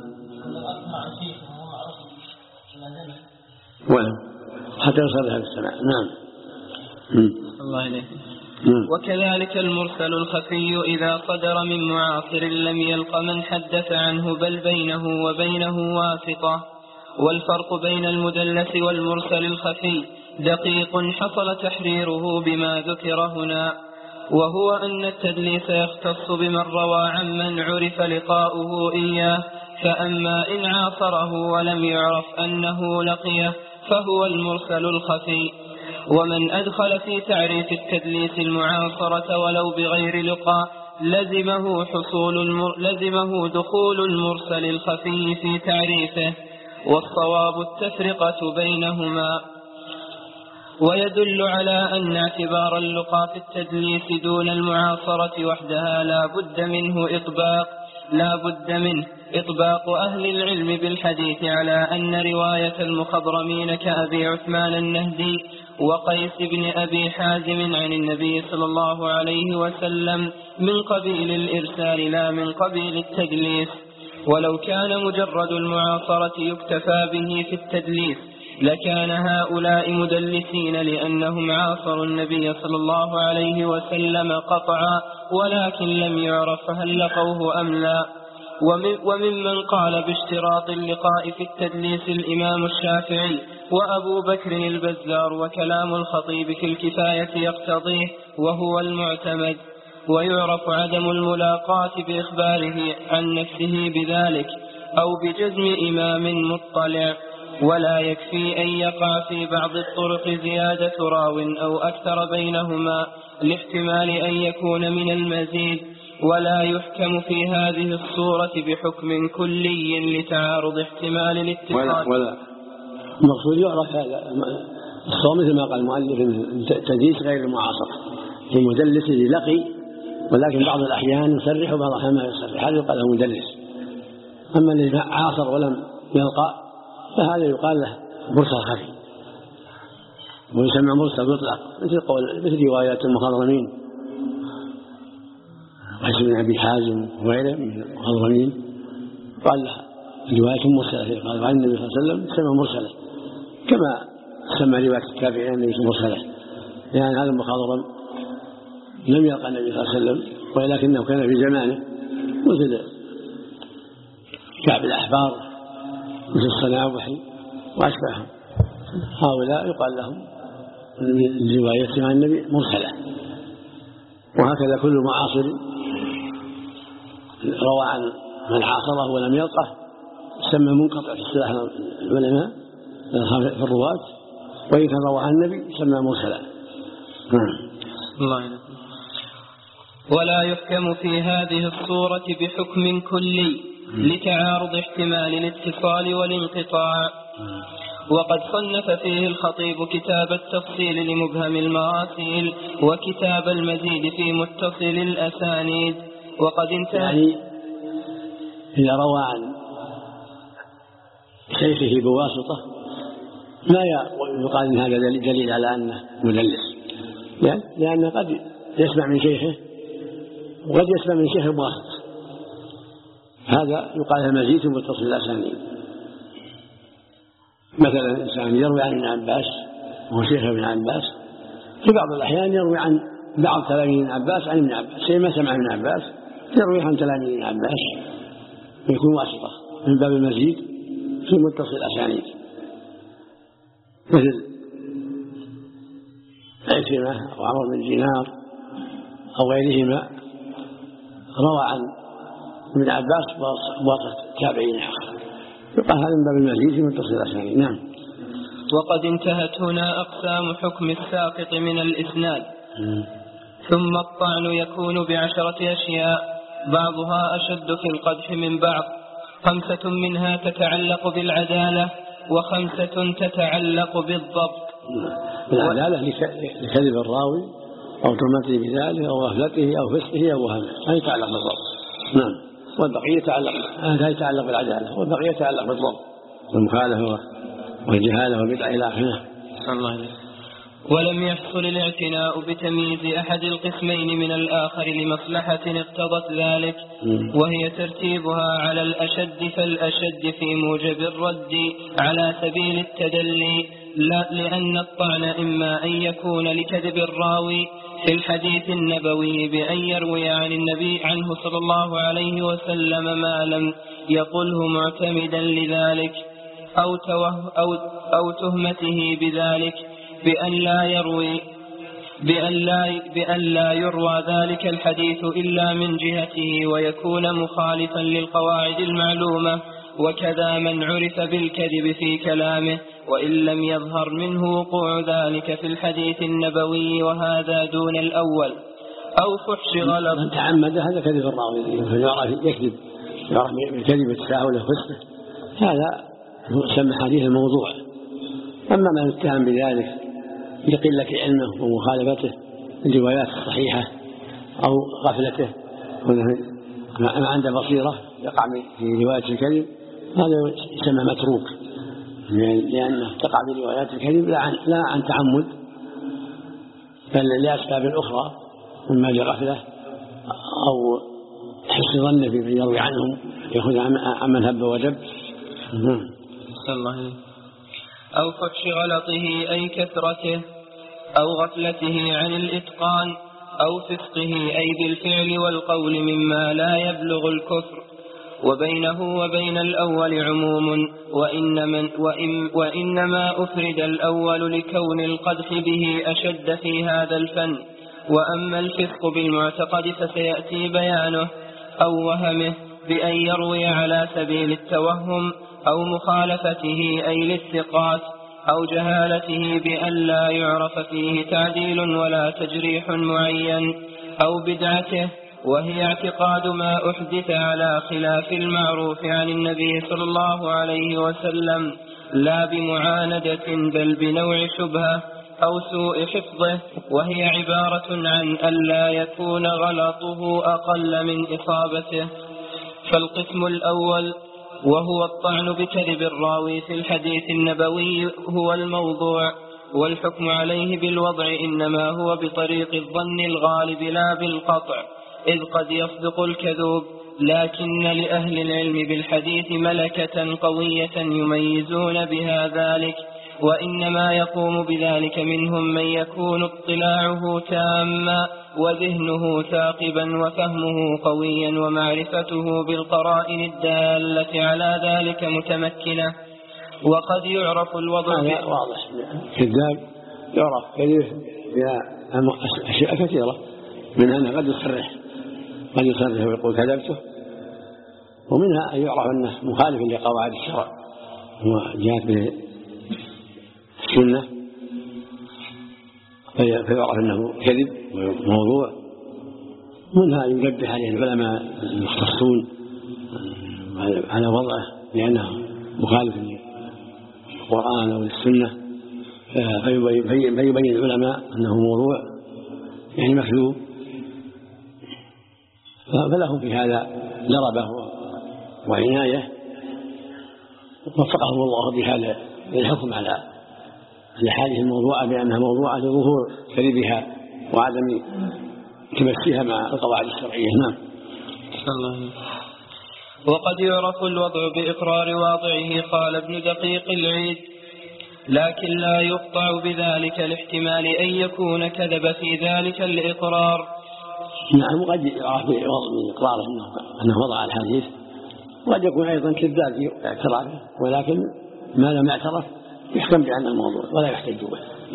[SPEAKER 2] ولو حتى يصرح بالسماع. نعم.
[SPEAKER 1] الله إليك. وكذلك المرسل الخفي إذا صدر من معاصر لم يلق من حدث عنه بل بينه وبينه واسطة. والفرق بين المدلس والمرسل الخفي دقيق حصل تحريره بما ذكر هنا، وهو أن التدليس يختص بمن روى عمن عرف لقاؤه إياه، فأما إن عاصره ولم يعرف أنه لقيه فهو المرسل الخفي. ومن أدخل في تعريف التدليس المعاصرة ولو بغير لقاء لزمه دخول المرسل الخفي في تعريفه، والصواب التفرقة بينهما. ويدل على أن اعتبار اللقاء في التدليس دون المعاصرة وحدها لا بد منه إطباق أهل العلم بالحديث على أن رواية المخضرمين كأبي عثمان النهدي وقيس بن أبي حازم عن النبي صلى الله عليه وسلم من قبيل الإرسال لا من قبيل التدليس. ولو كان مجرد المعاصرة يكتفى به في التدليس لكان هؤلاء مدلسين لأنهم عاصروا النبي صلى الله عليه وسلم قطعا، ولكن لم يعرف هل لقوه أم لا. وممن قال باشتراط اللقاء في التدليس الإمام الشافعي وأبو بكر البزار، وكلام الخطيب في الكفاية يقتضيه وهو المعتمد. ويعرف عدم الملاقاة بإخباره عن نفسه بذلك أو بجزم إمام مطلع، ولا يكفي أن يقع في بعض الطرق زيادة راو أو أكثر بينهما لاحتمال أن يكون من المزيد، ولا يحكم في هذه الصورة بحكم كلي لتعارض احتمال الاتصال.
[SPEAKER 2] ولا المقصود يعرف هذا الصوم مثل ما قال المؤلف التدليس غير المعاصرة، المدلس اللي لقي ولكن بعض الأحيان يصرح وبعض الأحيان ما يصرح، هذا يقال له مدلس. أما اللي عاصر ولم يلقى فهذا يقال له مرسل خفي، ويسمى مرسل يطلق مثل روايات المخضرمين وحسن بن أبي حازم وغيره من المخضرمين قال لها رواية مرسلة، قال عن النبي صلى الله عليه وسلم سمى مرسلة، كما سمى رواية التابعين النبي مرسلة، لأن هذا المخضرم لم يلقى النبي صلى الله عليه وسلم ولكنه كان في زمانه مثل كعب الأحبار مثل الصنابحي وأشباههم، هؤلاء يقال لهم رواية عن النبي مرسلة. وهكذا كل معاصر روى عن من عاصره ولم يلقه سمى منقطع في اصطلاح العلماء في الرواة، وإن كان روى عن النبي سمى مرسلا.
[SPEAKER 1] ولا يحكم في هذه الصورة بحكم كلي لتعارض احتمال الاتصال والانقطاع. وقد صنف فيه الخطيب كتاب التفصيل لمبهم المراسيل وكتاب المزيد في متصل الأسانيد. وقد انتهى
[SPEAKER 2] يعني إذا روى عن شيخه بواسطة لا يقال إن هذا دليل على أنه مدلس، لأنه قد يسمع من شيخه وقد يسمع من شيخه بواسطة، هذا يقال المزيد في متصل الأسانيد. مثلا إنسان يروي عن ابن عباس وهو شيخ ابن عباس، في بعض الأحيان يروي عن بعض تلاميذ ابن عباس عن ابن عباس، شيء ما سمع ابن عباس يروي عن تلاميذ ابن عباس ويكون واسطة من باب المزيد في متصل الأسانيد، مثل عكرمة أو عمرو بن دينار أو غيرهما روى عن ابن عباس بواسطة تابعين آخر، يقال هذا من باب المزيد في متصل الأسانيد. نعم.
[SPEAKER 1] وقد انتهت هنا أقسام حكم الساقط من الإسناد. ثم الطعن يكون ب10 أشياء بعضها أشد في القدح من بعض، 5 منها تتعلق بالعدالة و5 تتعلق بالضبط.
[SPEAKER 2] العدالة لكذب الراوي أو تهمته بذلك أو غفلته أو فسقه أو وهمه، هذا يتعلق بالضبط. نعم. والبقية يتعلق بالعدالة والبقية يتعلق بالضبط والمخالفة والجهالة والبدعة إلى آخره.
[SPEAKER 1] ولم يحصل الاعتناء بتمييز أحد القسمين من الآخر لمصلحة اقتضت ذلك، وهي ترتيبها على الأشد فالأشد في موجب الرد على سبيل التدلي، لأن الطعن إما أن يكون لكذب الراوي في الحديث النبوي بأن يروي عن النبي عنه صلى الله عليه وسلم ما لم يقله معتمدا لذلك، أو تهمته بذلك بأن لا يروى ذلك الحديث إلا من جهته ويكون مخالفا للقواعد المعلومة، وكذا من عرف بالكذب في كلامه وإن لم يظهر منه وقوع ذلك في الحديث النبوي، وهذا دون الأول. أو فحش غلط
[SPEAKER 2] من تعمد هذا كذب الراوي يكذب يعرف بالكذب التساهل وفسقه، هذا يسمى حديث الموضوع. أما من اتهم بذلك لقلة علمه ومخالفته الروايات الصحيحة أو غفلته ما عنده بصيرة يقع في رواية الكذب، هذا يسمى متروك، لأنه تقع في روايات الكذب لا عن تعمد بل لأسباب أخرى، إما لغفلة أو حسن ظنه بمن يروي عنهم يأخذ عمن هب وجب.
[SPEAKER 1] أو فحش غلطه أي كثرته أو غفلته عن الإتقان أو فسقه أي بالفعل والقول مما لا يبلغ الكفر، وبينه وبين الأول عموم، وإنما أفرد الأول لكون القدح به أشد في هذا الفن. وأما الفسق بالمعتقد فسيأتي بيانه، أو وهمه بأن يروي على سبيل التوهم، أو مخالفته أي للثقات، أو جهالته بأن لا يعرف فيه تعديل ولا تجريح معين، أو بدعته وهي اعتقاد ما أحدث على خلاف المعروف عن النبي صلى الله عليه وسلم لا بمعاندة بل بنوع شبهة أو سوء حفظه، وهي عبارة عن ألا يكون غلطه أقل من إصابته. فالقسم الأول وهو الطعن بكذب الراوي في الحديث النبوي هو الموضوع، والحكم عليه بالوضع إنما هو بطريق الظن الغالب لا بالقطع، إذ قد يصدق الكذوب، لكن لأهل العلم بالحديث ملكة قوية يميزون بها ذلك، وإنما يقوم بذلك منهم من يكون اطلاعه تاما وذهنه ثاقبا وفهمه قويا ومعرفته بالقرائن الدالة على ذلك متمكنة. وقد يعرف الوضع
[SPEAKER 2] واضح كذاب يعرف كذب بأشياء كثيرة، منها أنه قد يصرح ويقول كذبته، ومنها أن يعرف أنه مخالف لقواعد الشرع وجاءت به السنة فيعرف أنه كذب وموضوع، منها أن ينبه عليه العلماء المختصون على وضعه لأنه مخالف للقرآن أو للسنة، فيبين العلماء أنه موضوع يعني مكذوب، فلهم في هذا جربة وعناية، وفقهم الله بهذا للحكم على الأحاديث الموضوعة بأنها موضوعة لظهور كذبها وعدم تمشيها مع القواعد الشرعية. نعم.
[SPEAKER 1] وقد يعرف الوضع بإقرار واضعه، قال ابن دقيق العيد، لكن لا يقطع بذلك الاحتمال أن يكون كذب في ذلك الإقرار.
[SPEAKER 2] نعم، وقد يعرف بإقراره أنه وضع الحديث، وقد يكون أيضا كذاب في اعترافه، ولكن ما لم يعترف يحكم بأنه موضوع ولا يحتج به.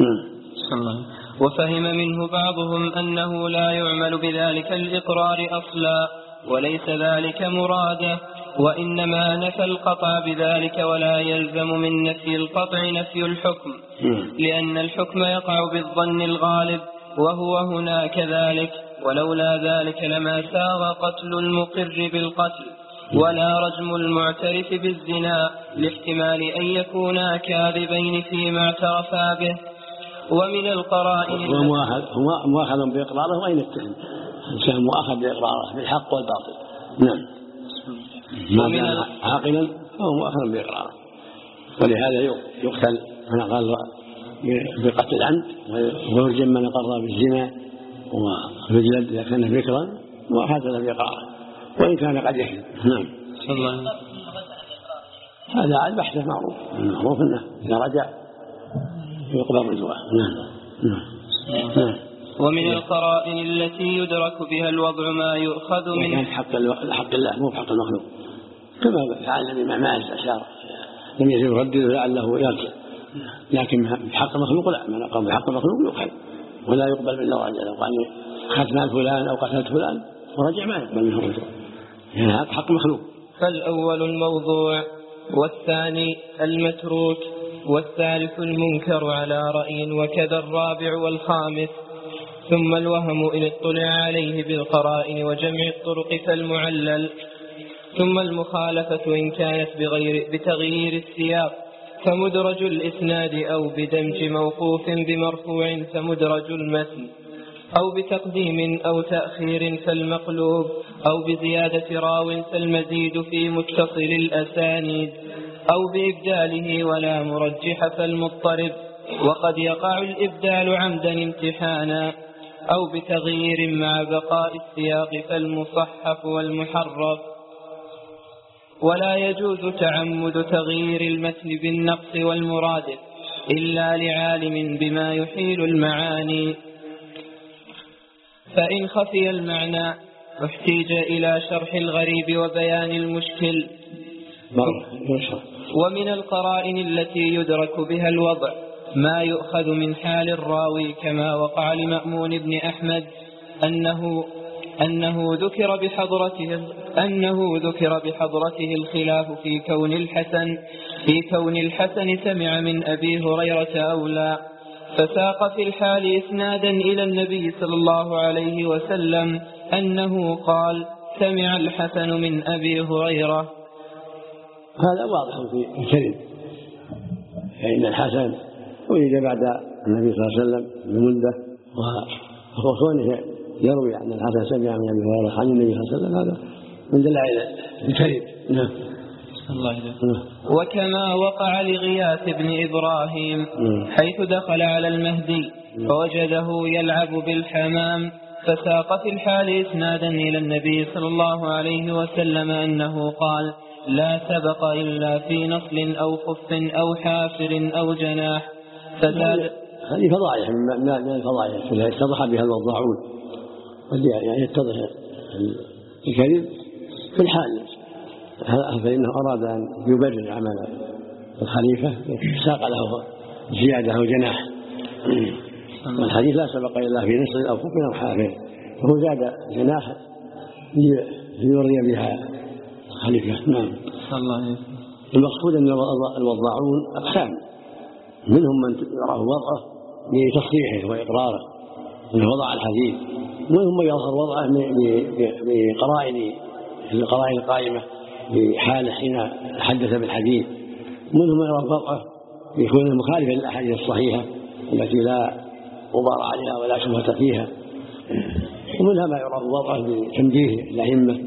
[SPEAKER 1] وفهم منه بعضهم أنه لا يعمل بذلك الإقرار أصلا، وليس ذلك مراده، وإنما نفى القطع بذلك، ولا يلزم من نفي القطع نفي الحكم، لأن الحكم يقع بالظن الغالب، وهو هنا كذلك، ولولا ذلك لما ساغ قتل المقر بالقتل ولا رجم المعترف بالزنا، لاحتمال أن يكونا كاذبين فيما اعترفا به. ومن القرائن
[SPEAKER 2] هو مؤاخذ بإقراره وإن اتهم الإنسان مؤاخذ بإقراره بالحق والباطل. نعم، ما كان عاقلا فهو مؤاخذ بإقراره، ولهذا يقتل من أقر بقتل العمد، ويرجم من أقر بالزنا، ويجلد إذا كان ذكرا، وهكذا بإقراره وإن كان قد يكذب. نعم. هذا البحث معروف أنه إذا رجع يقبل رجوعه. نعم.
[SPEAKER 1] ومن القرائن التي يدرك بها الوضع ما يؤخذ من
[SPEAKER 2] حق الله مو بحق المخلوق، كما فعل النبي مع ماعز أشار لم يزل يردد لعله يرجع، لكن بحق المخلوق لا، من أقام بحق المخلوق يؤخذ ولا يقبل منه رجع. لو قال أخذت مال فلان أو قتلت فلان ورجع ما يقبل منه رجوع، يعني هذا حق مخلوق.
[SPEAKER 1] فالأول الموضوع، والثاني المتروك، والثالث المنكر على رأي، وكذا الرابع والخامس. ثم الوهم إن اطلع عليه بالقرائن وجمع الطرق فالمعلل. ثم المخالفة إن كانت بتغيير السياق فمدرج الإسناد، أو بدمج موقوف بمرفوع فمدرج المتن، أو بتقديم أو تأخير فالمقلوب، أو بزيادة راو فالمزيد في متصل الأسانيد، أو بإبداله ولا مرجح فالمضطرب. وقد يقع الإبدال عمدا امتحانا، أو بتغيير مع بقاء السياق فالمصحف والمحرف. ولا يجوز تعمد تغيير المتن بالنقص والمرادف إلا لعالم بما يحيل المعاني، فإن خفي المعنى احتيج إلى شرح الغريب وبيان المشكل. ومن القرائن التي يدرك بها الوضع ما يؤخذ من حال الراوي، كما وقع لمأمون بن أحمد أنه ذكر بحضرته الخلاف في كون الحسن سمع من أبي هريرة أو لا، فساق في الحال إسنادا إلى النبي صلى الله عليه وسلم أنه قال سمع الحسن من أبي هريرة.
[SPEAKER 2] هذا واضح في الكذب، فإن الحسن ولد بعد النبي صلى الله عليه وسلم بمدة، وكونه يروي أن الحسن سمع من أبي هريرة عن النبي صلى الله عليه وسلم هذا من دلائل الكذب. نعم.
[SPEAKER 1] الله عليه. وكما وقع لغياث بن إبراهيم حيث دخل على المهدي فوجده يلعب بالحمام، فساق في الحال إسنادا إلى النبي صلى الله عليه وسلم أنه قال: لا سبق إلا في نصل أو خف أو حافر أو جناح. فزاد.
[SPEAKER 2] هذه فضائح من الفضائح التي اتضح بها الوضاعون، يعني يتضح الكذب في الحال، فإنه أراد أن يبرر عمل الخليفة ساق له زيادة أو جناح، والحديث لا سبق إلا في نصل أو خف أو حافر، فهو زاد جناح ليري بها الخليفة. نعم. المقصود أن الوضاعون أقسام، منهم من يراه وضعه بتصريحه وإقراره أنه وضع الحديث، ومنهم من يظهر وضعه بقرائن القائمة بحاله حين حدث بالحديث، منهم من يراه وضعه يكون مخالفا للأحاديث الصحيحة التي لا غبار عليها ولا شبهة فيها، ومنها ما يراه وضعه بتنبيه الأئمة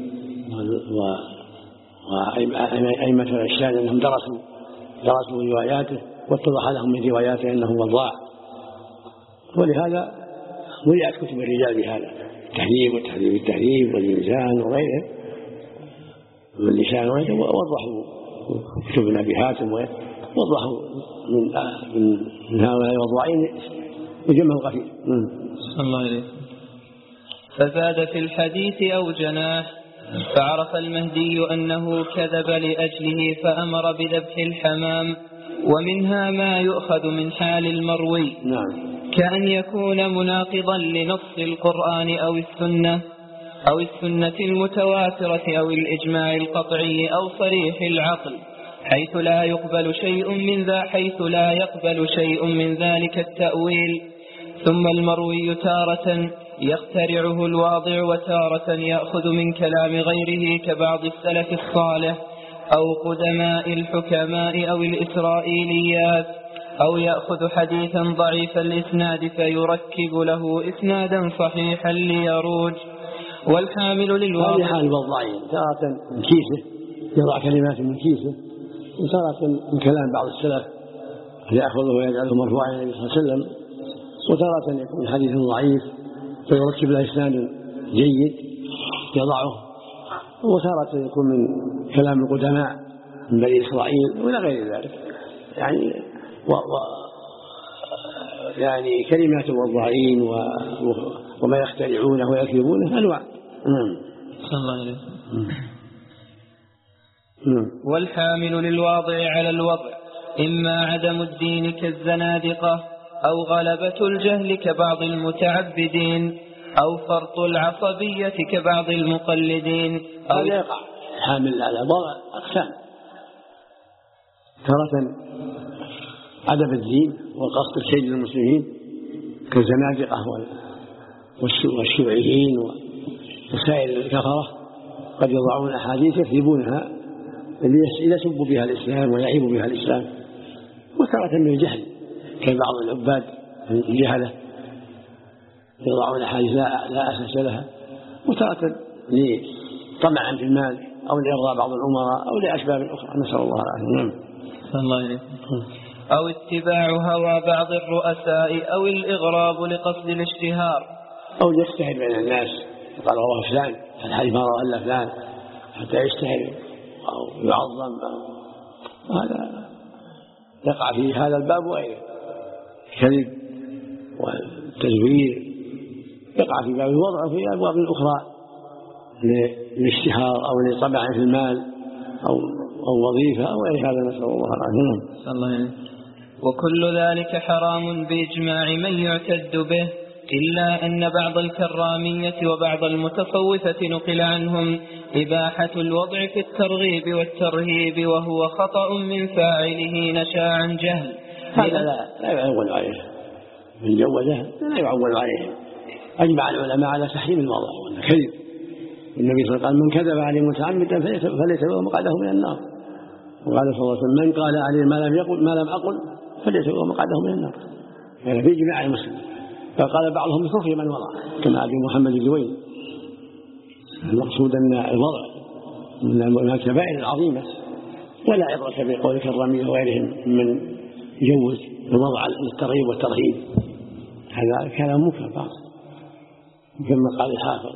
[SPEAKER 2] وأئمة الإرشاد أنهم درسوا رواياته واتضح لهم من رواياته أنه وضاع، ولهذا ملئت كتب الرجال بهذا التهذيب والتهذيب التهذيب والميزان وغيره واللسان وغيره، ووضحوا كتب ابن أبي حاتم ووضحوا من هؤلاء الوضاعين وجمعوا قليل.
[SPEAKER 1] الله عليه. فزاد في الحديث أو جناح، فعرف المهدي أنه كذب لأجله فأمر بذبح الحمام. ومنها ما يؤخذ من حال المروي، كأن يكون مناقضا لنص القرآن أو السنة المتواترة أو الإجماع القطعي أو صريح العقل، حيث لا يقبل شيء من ذلك التأويل. ثم المروي تارة يخترعه الواضع، وتارة يأخذ من كلام غيره كبعض السلف الصالح أو قدماء الحكماء أو الإسرائيليات، أو يأخذ حديثا ضعيف الإسناد فيركب له إسنادا صحيحا ليروج. والحامل للواضع
[SPEAKER 2] هذه حال الوضاعين، تارة من كيسه يضع كلمات من كيسه، وتارة من كلام بعض السلف يأخذه ويجعله مرفوعا إلى النبي صلى الله عليه وسلم، وتارة يكون حديث ضعيف فيركب له إسناد جيد يضعه، وتارة يكون من كلام القدماء من بني إسرائيل ولا غير ذلك. يعني كلمات الوضاعين وما يخترعونه ويكذبونه أنواع.
[SPEAKER 1] صلى الله عليه. والحامل للواضع على الوضع إما عدم الدين كالزنادقة، أو غلبة الجهل كبعض المتعبدين، أو فرط العصبية كبعض المقلدين،
[SPEAKER 2] أو يقع حامل على الوضع أقسام، تارة عدم الدين وقصد الكيد للمسلمين كالزنادقة والشيوعيين وسائر الكفرة، قد يضعون أحاديث يكذبونها ليسبوا بها الإسلام ويعيبوا بها الإسلام، وتارة من الجهل كبعض العباد الجهلة يضعون أحاديث لا أساس لها، وتارة طمعا في المال أو لإرضاء بعض الأمراء أو لأسباب أخرى، نسأل الله العافية.
[SPEAKER 1] الله عليه. أو اتباع هوى بعض الرؤساء أو الإغراب لقصد الاشتهار،
[SPEAKER 2] أو يجتهد بين الناس قال رواه فلان الحديث ما رواه إلا فلان حتى يجتهد أو يعظم، هذا يقع في هذا الباب وغيره، الكذب والتزوير يقع في باب الوضع وفي أبواب أخرى للاشتهار أو لطمع في المال أو وظيفة أو غير هذا، نسأل الله العافية.
[SPEAKER 1] وكل ذلك حرام بإجماع من يعتد به، إلا أن بعض الكرامية وبعض المتصوفة نقل عنهم إباحة الوضع في الترغيب والترهيب، وهو خطأ من فاعله نشا عن جهل.
[SPEAKER 2] هذا لا يعول عليه، من جوزه لا يعول عليه. أجمع العلماء على تحريم الوضع والكذب، النبي صلى الله عليه وسلم من كذب عليه متعمدا فليتبوأ مقعده من النار، وقال صلى الله عليه وسلم من قال عليه ما لم أقل فليتبوأ مقعده من النار، يعني في إجماع المسلم. فقال بعضهم يخفي من وضع كما أبي محمد الجويني. المقصود أن الوضع من الكبائر العظيمة ولا عبرة بقول الكرامية وغيرهم من يجوز الوضع للترغيب والترهيب، هذا كلام منكر باطل، كما قال الحافظ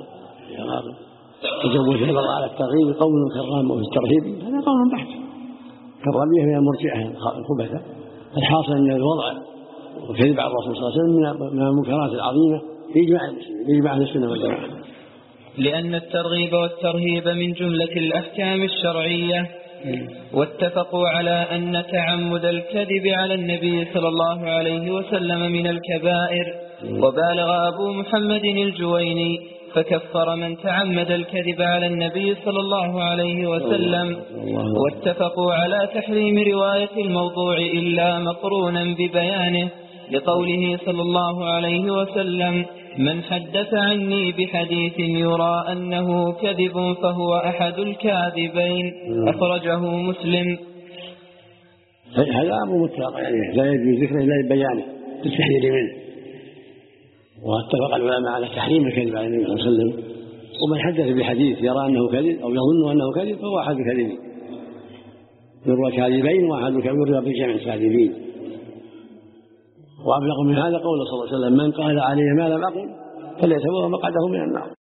[SPEAKER 2] تجوز الوضع على الترغيب قول كرام وفي الترهيب، هذا قول بحت. كرامية هي مرجئة الخبثة. الحاصل أن الوضع والكذب على الرسول صلى الله عليه وسلم من المنكرات العظيمة بإجماع أهل السنة والجماعة،
[SPEAKER 1] لأن الترغيب والترهيب من جملة الأحكام الشرعية. واتفقوا على أن تعمد الكذب على النبي صلى الله عليه وسلم من الكبائر، وبالغ أبو محمد الجويني فكفر من تعمد الكذب على النبي صلى الله عليه وسلم. واتفقوا على تحريم رواية الموضوع إلا مقرونا ببيانه، لقوله صلى الله عليه وسلم: من حدث عني بحديث يرى أنه كذب فهو أحد الكاذبين، أخرجه مسلم.
[SPEAKER 2] هذا أمر متفق عليه، لا يجوز ذكره إلا ببيانه للتحذير منه. واتفق العلماء على تحريم الكذب على النبي صلى الله عليه وسلم، ومن حدث بحديث يرى أنه كذب أو يظن أنه كذب فهو أحد الكاذبين، يروى كاذبين وأحد يروى بجمع كاذبين. وأبلغ من هذا قول صلى الله عليه وسلم: من قال علي ما لم أقل فليتبوأ مقعده من النار.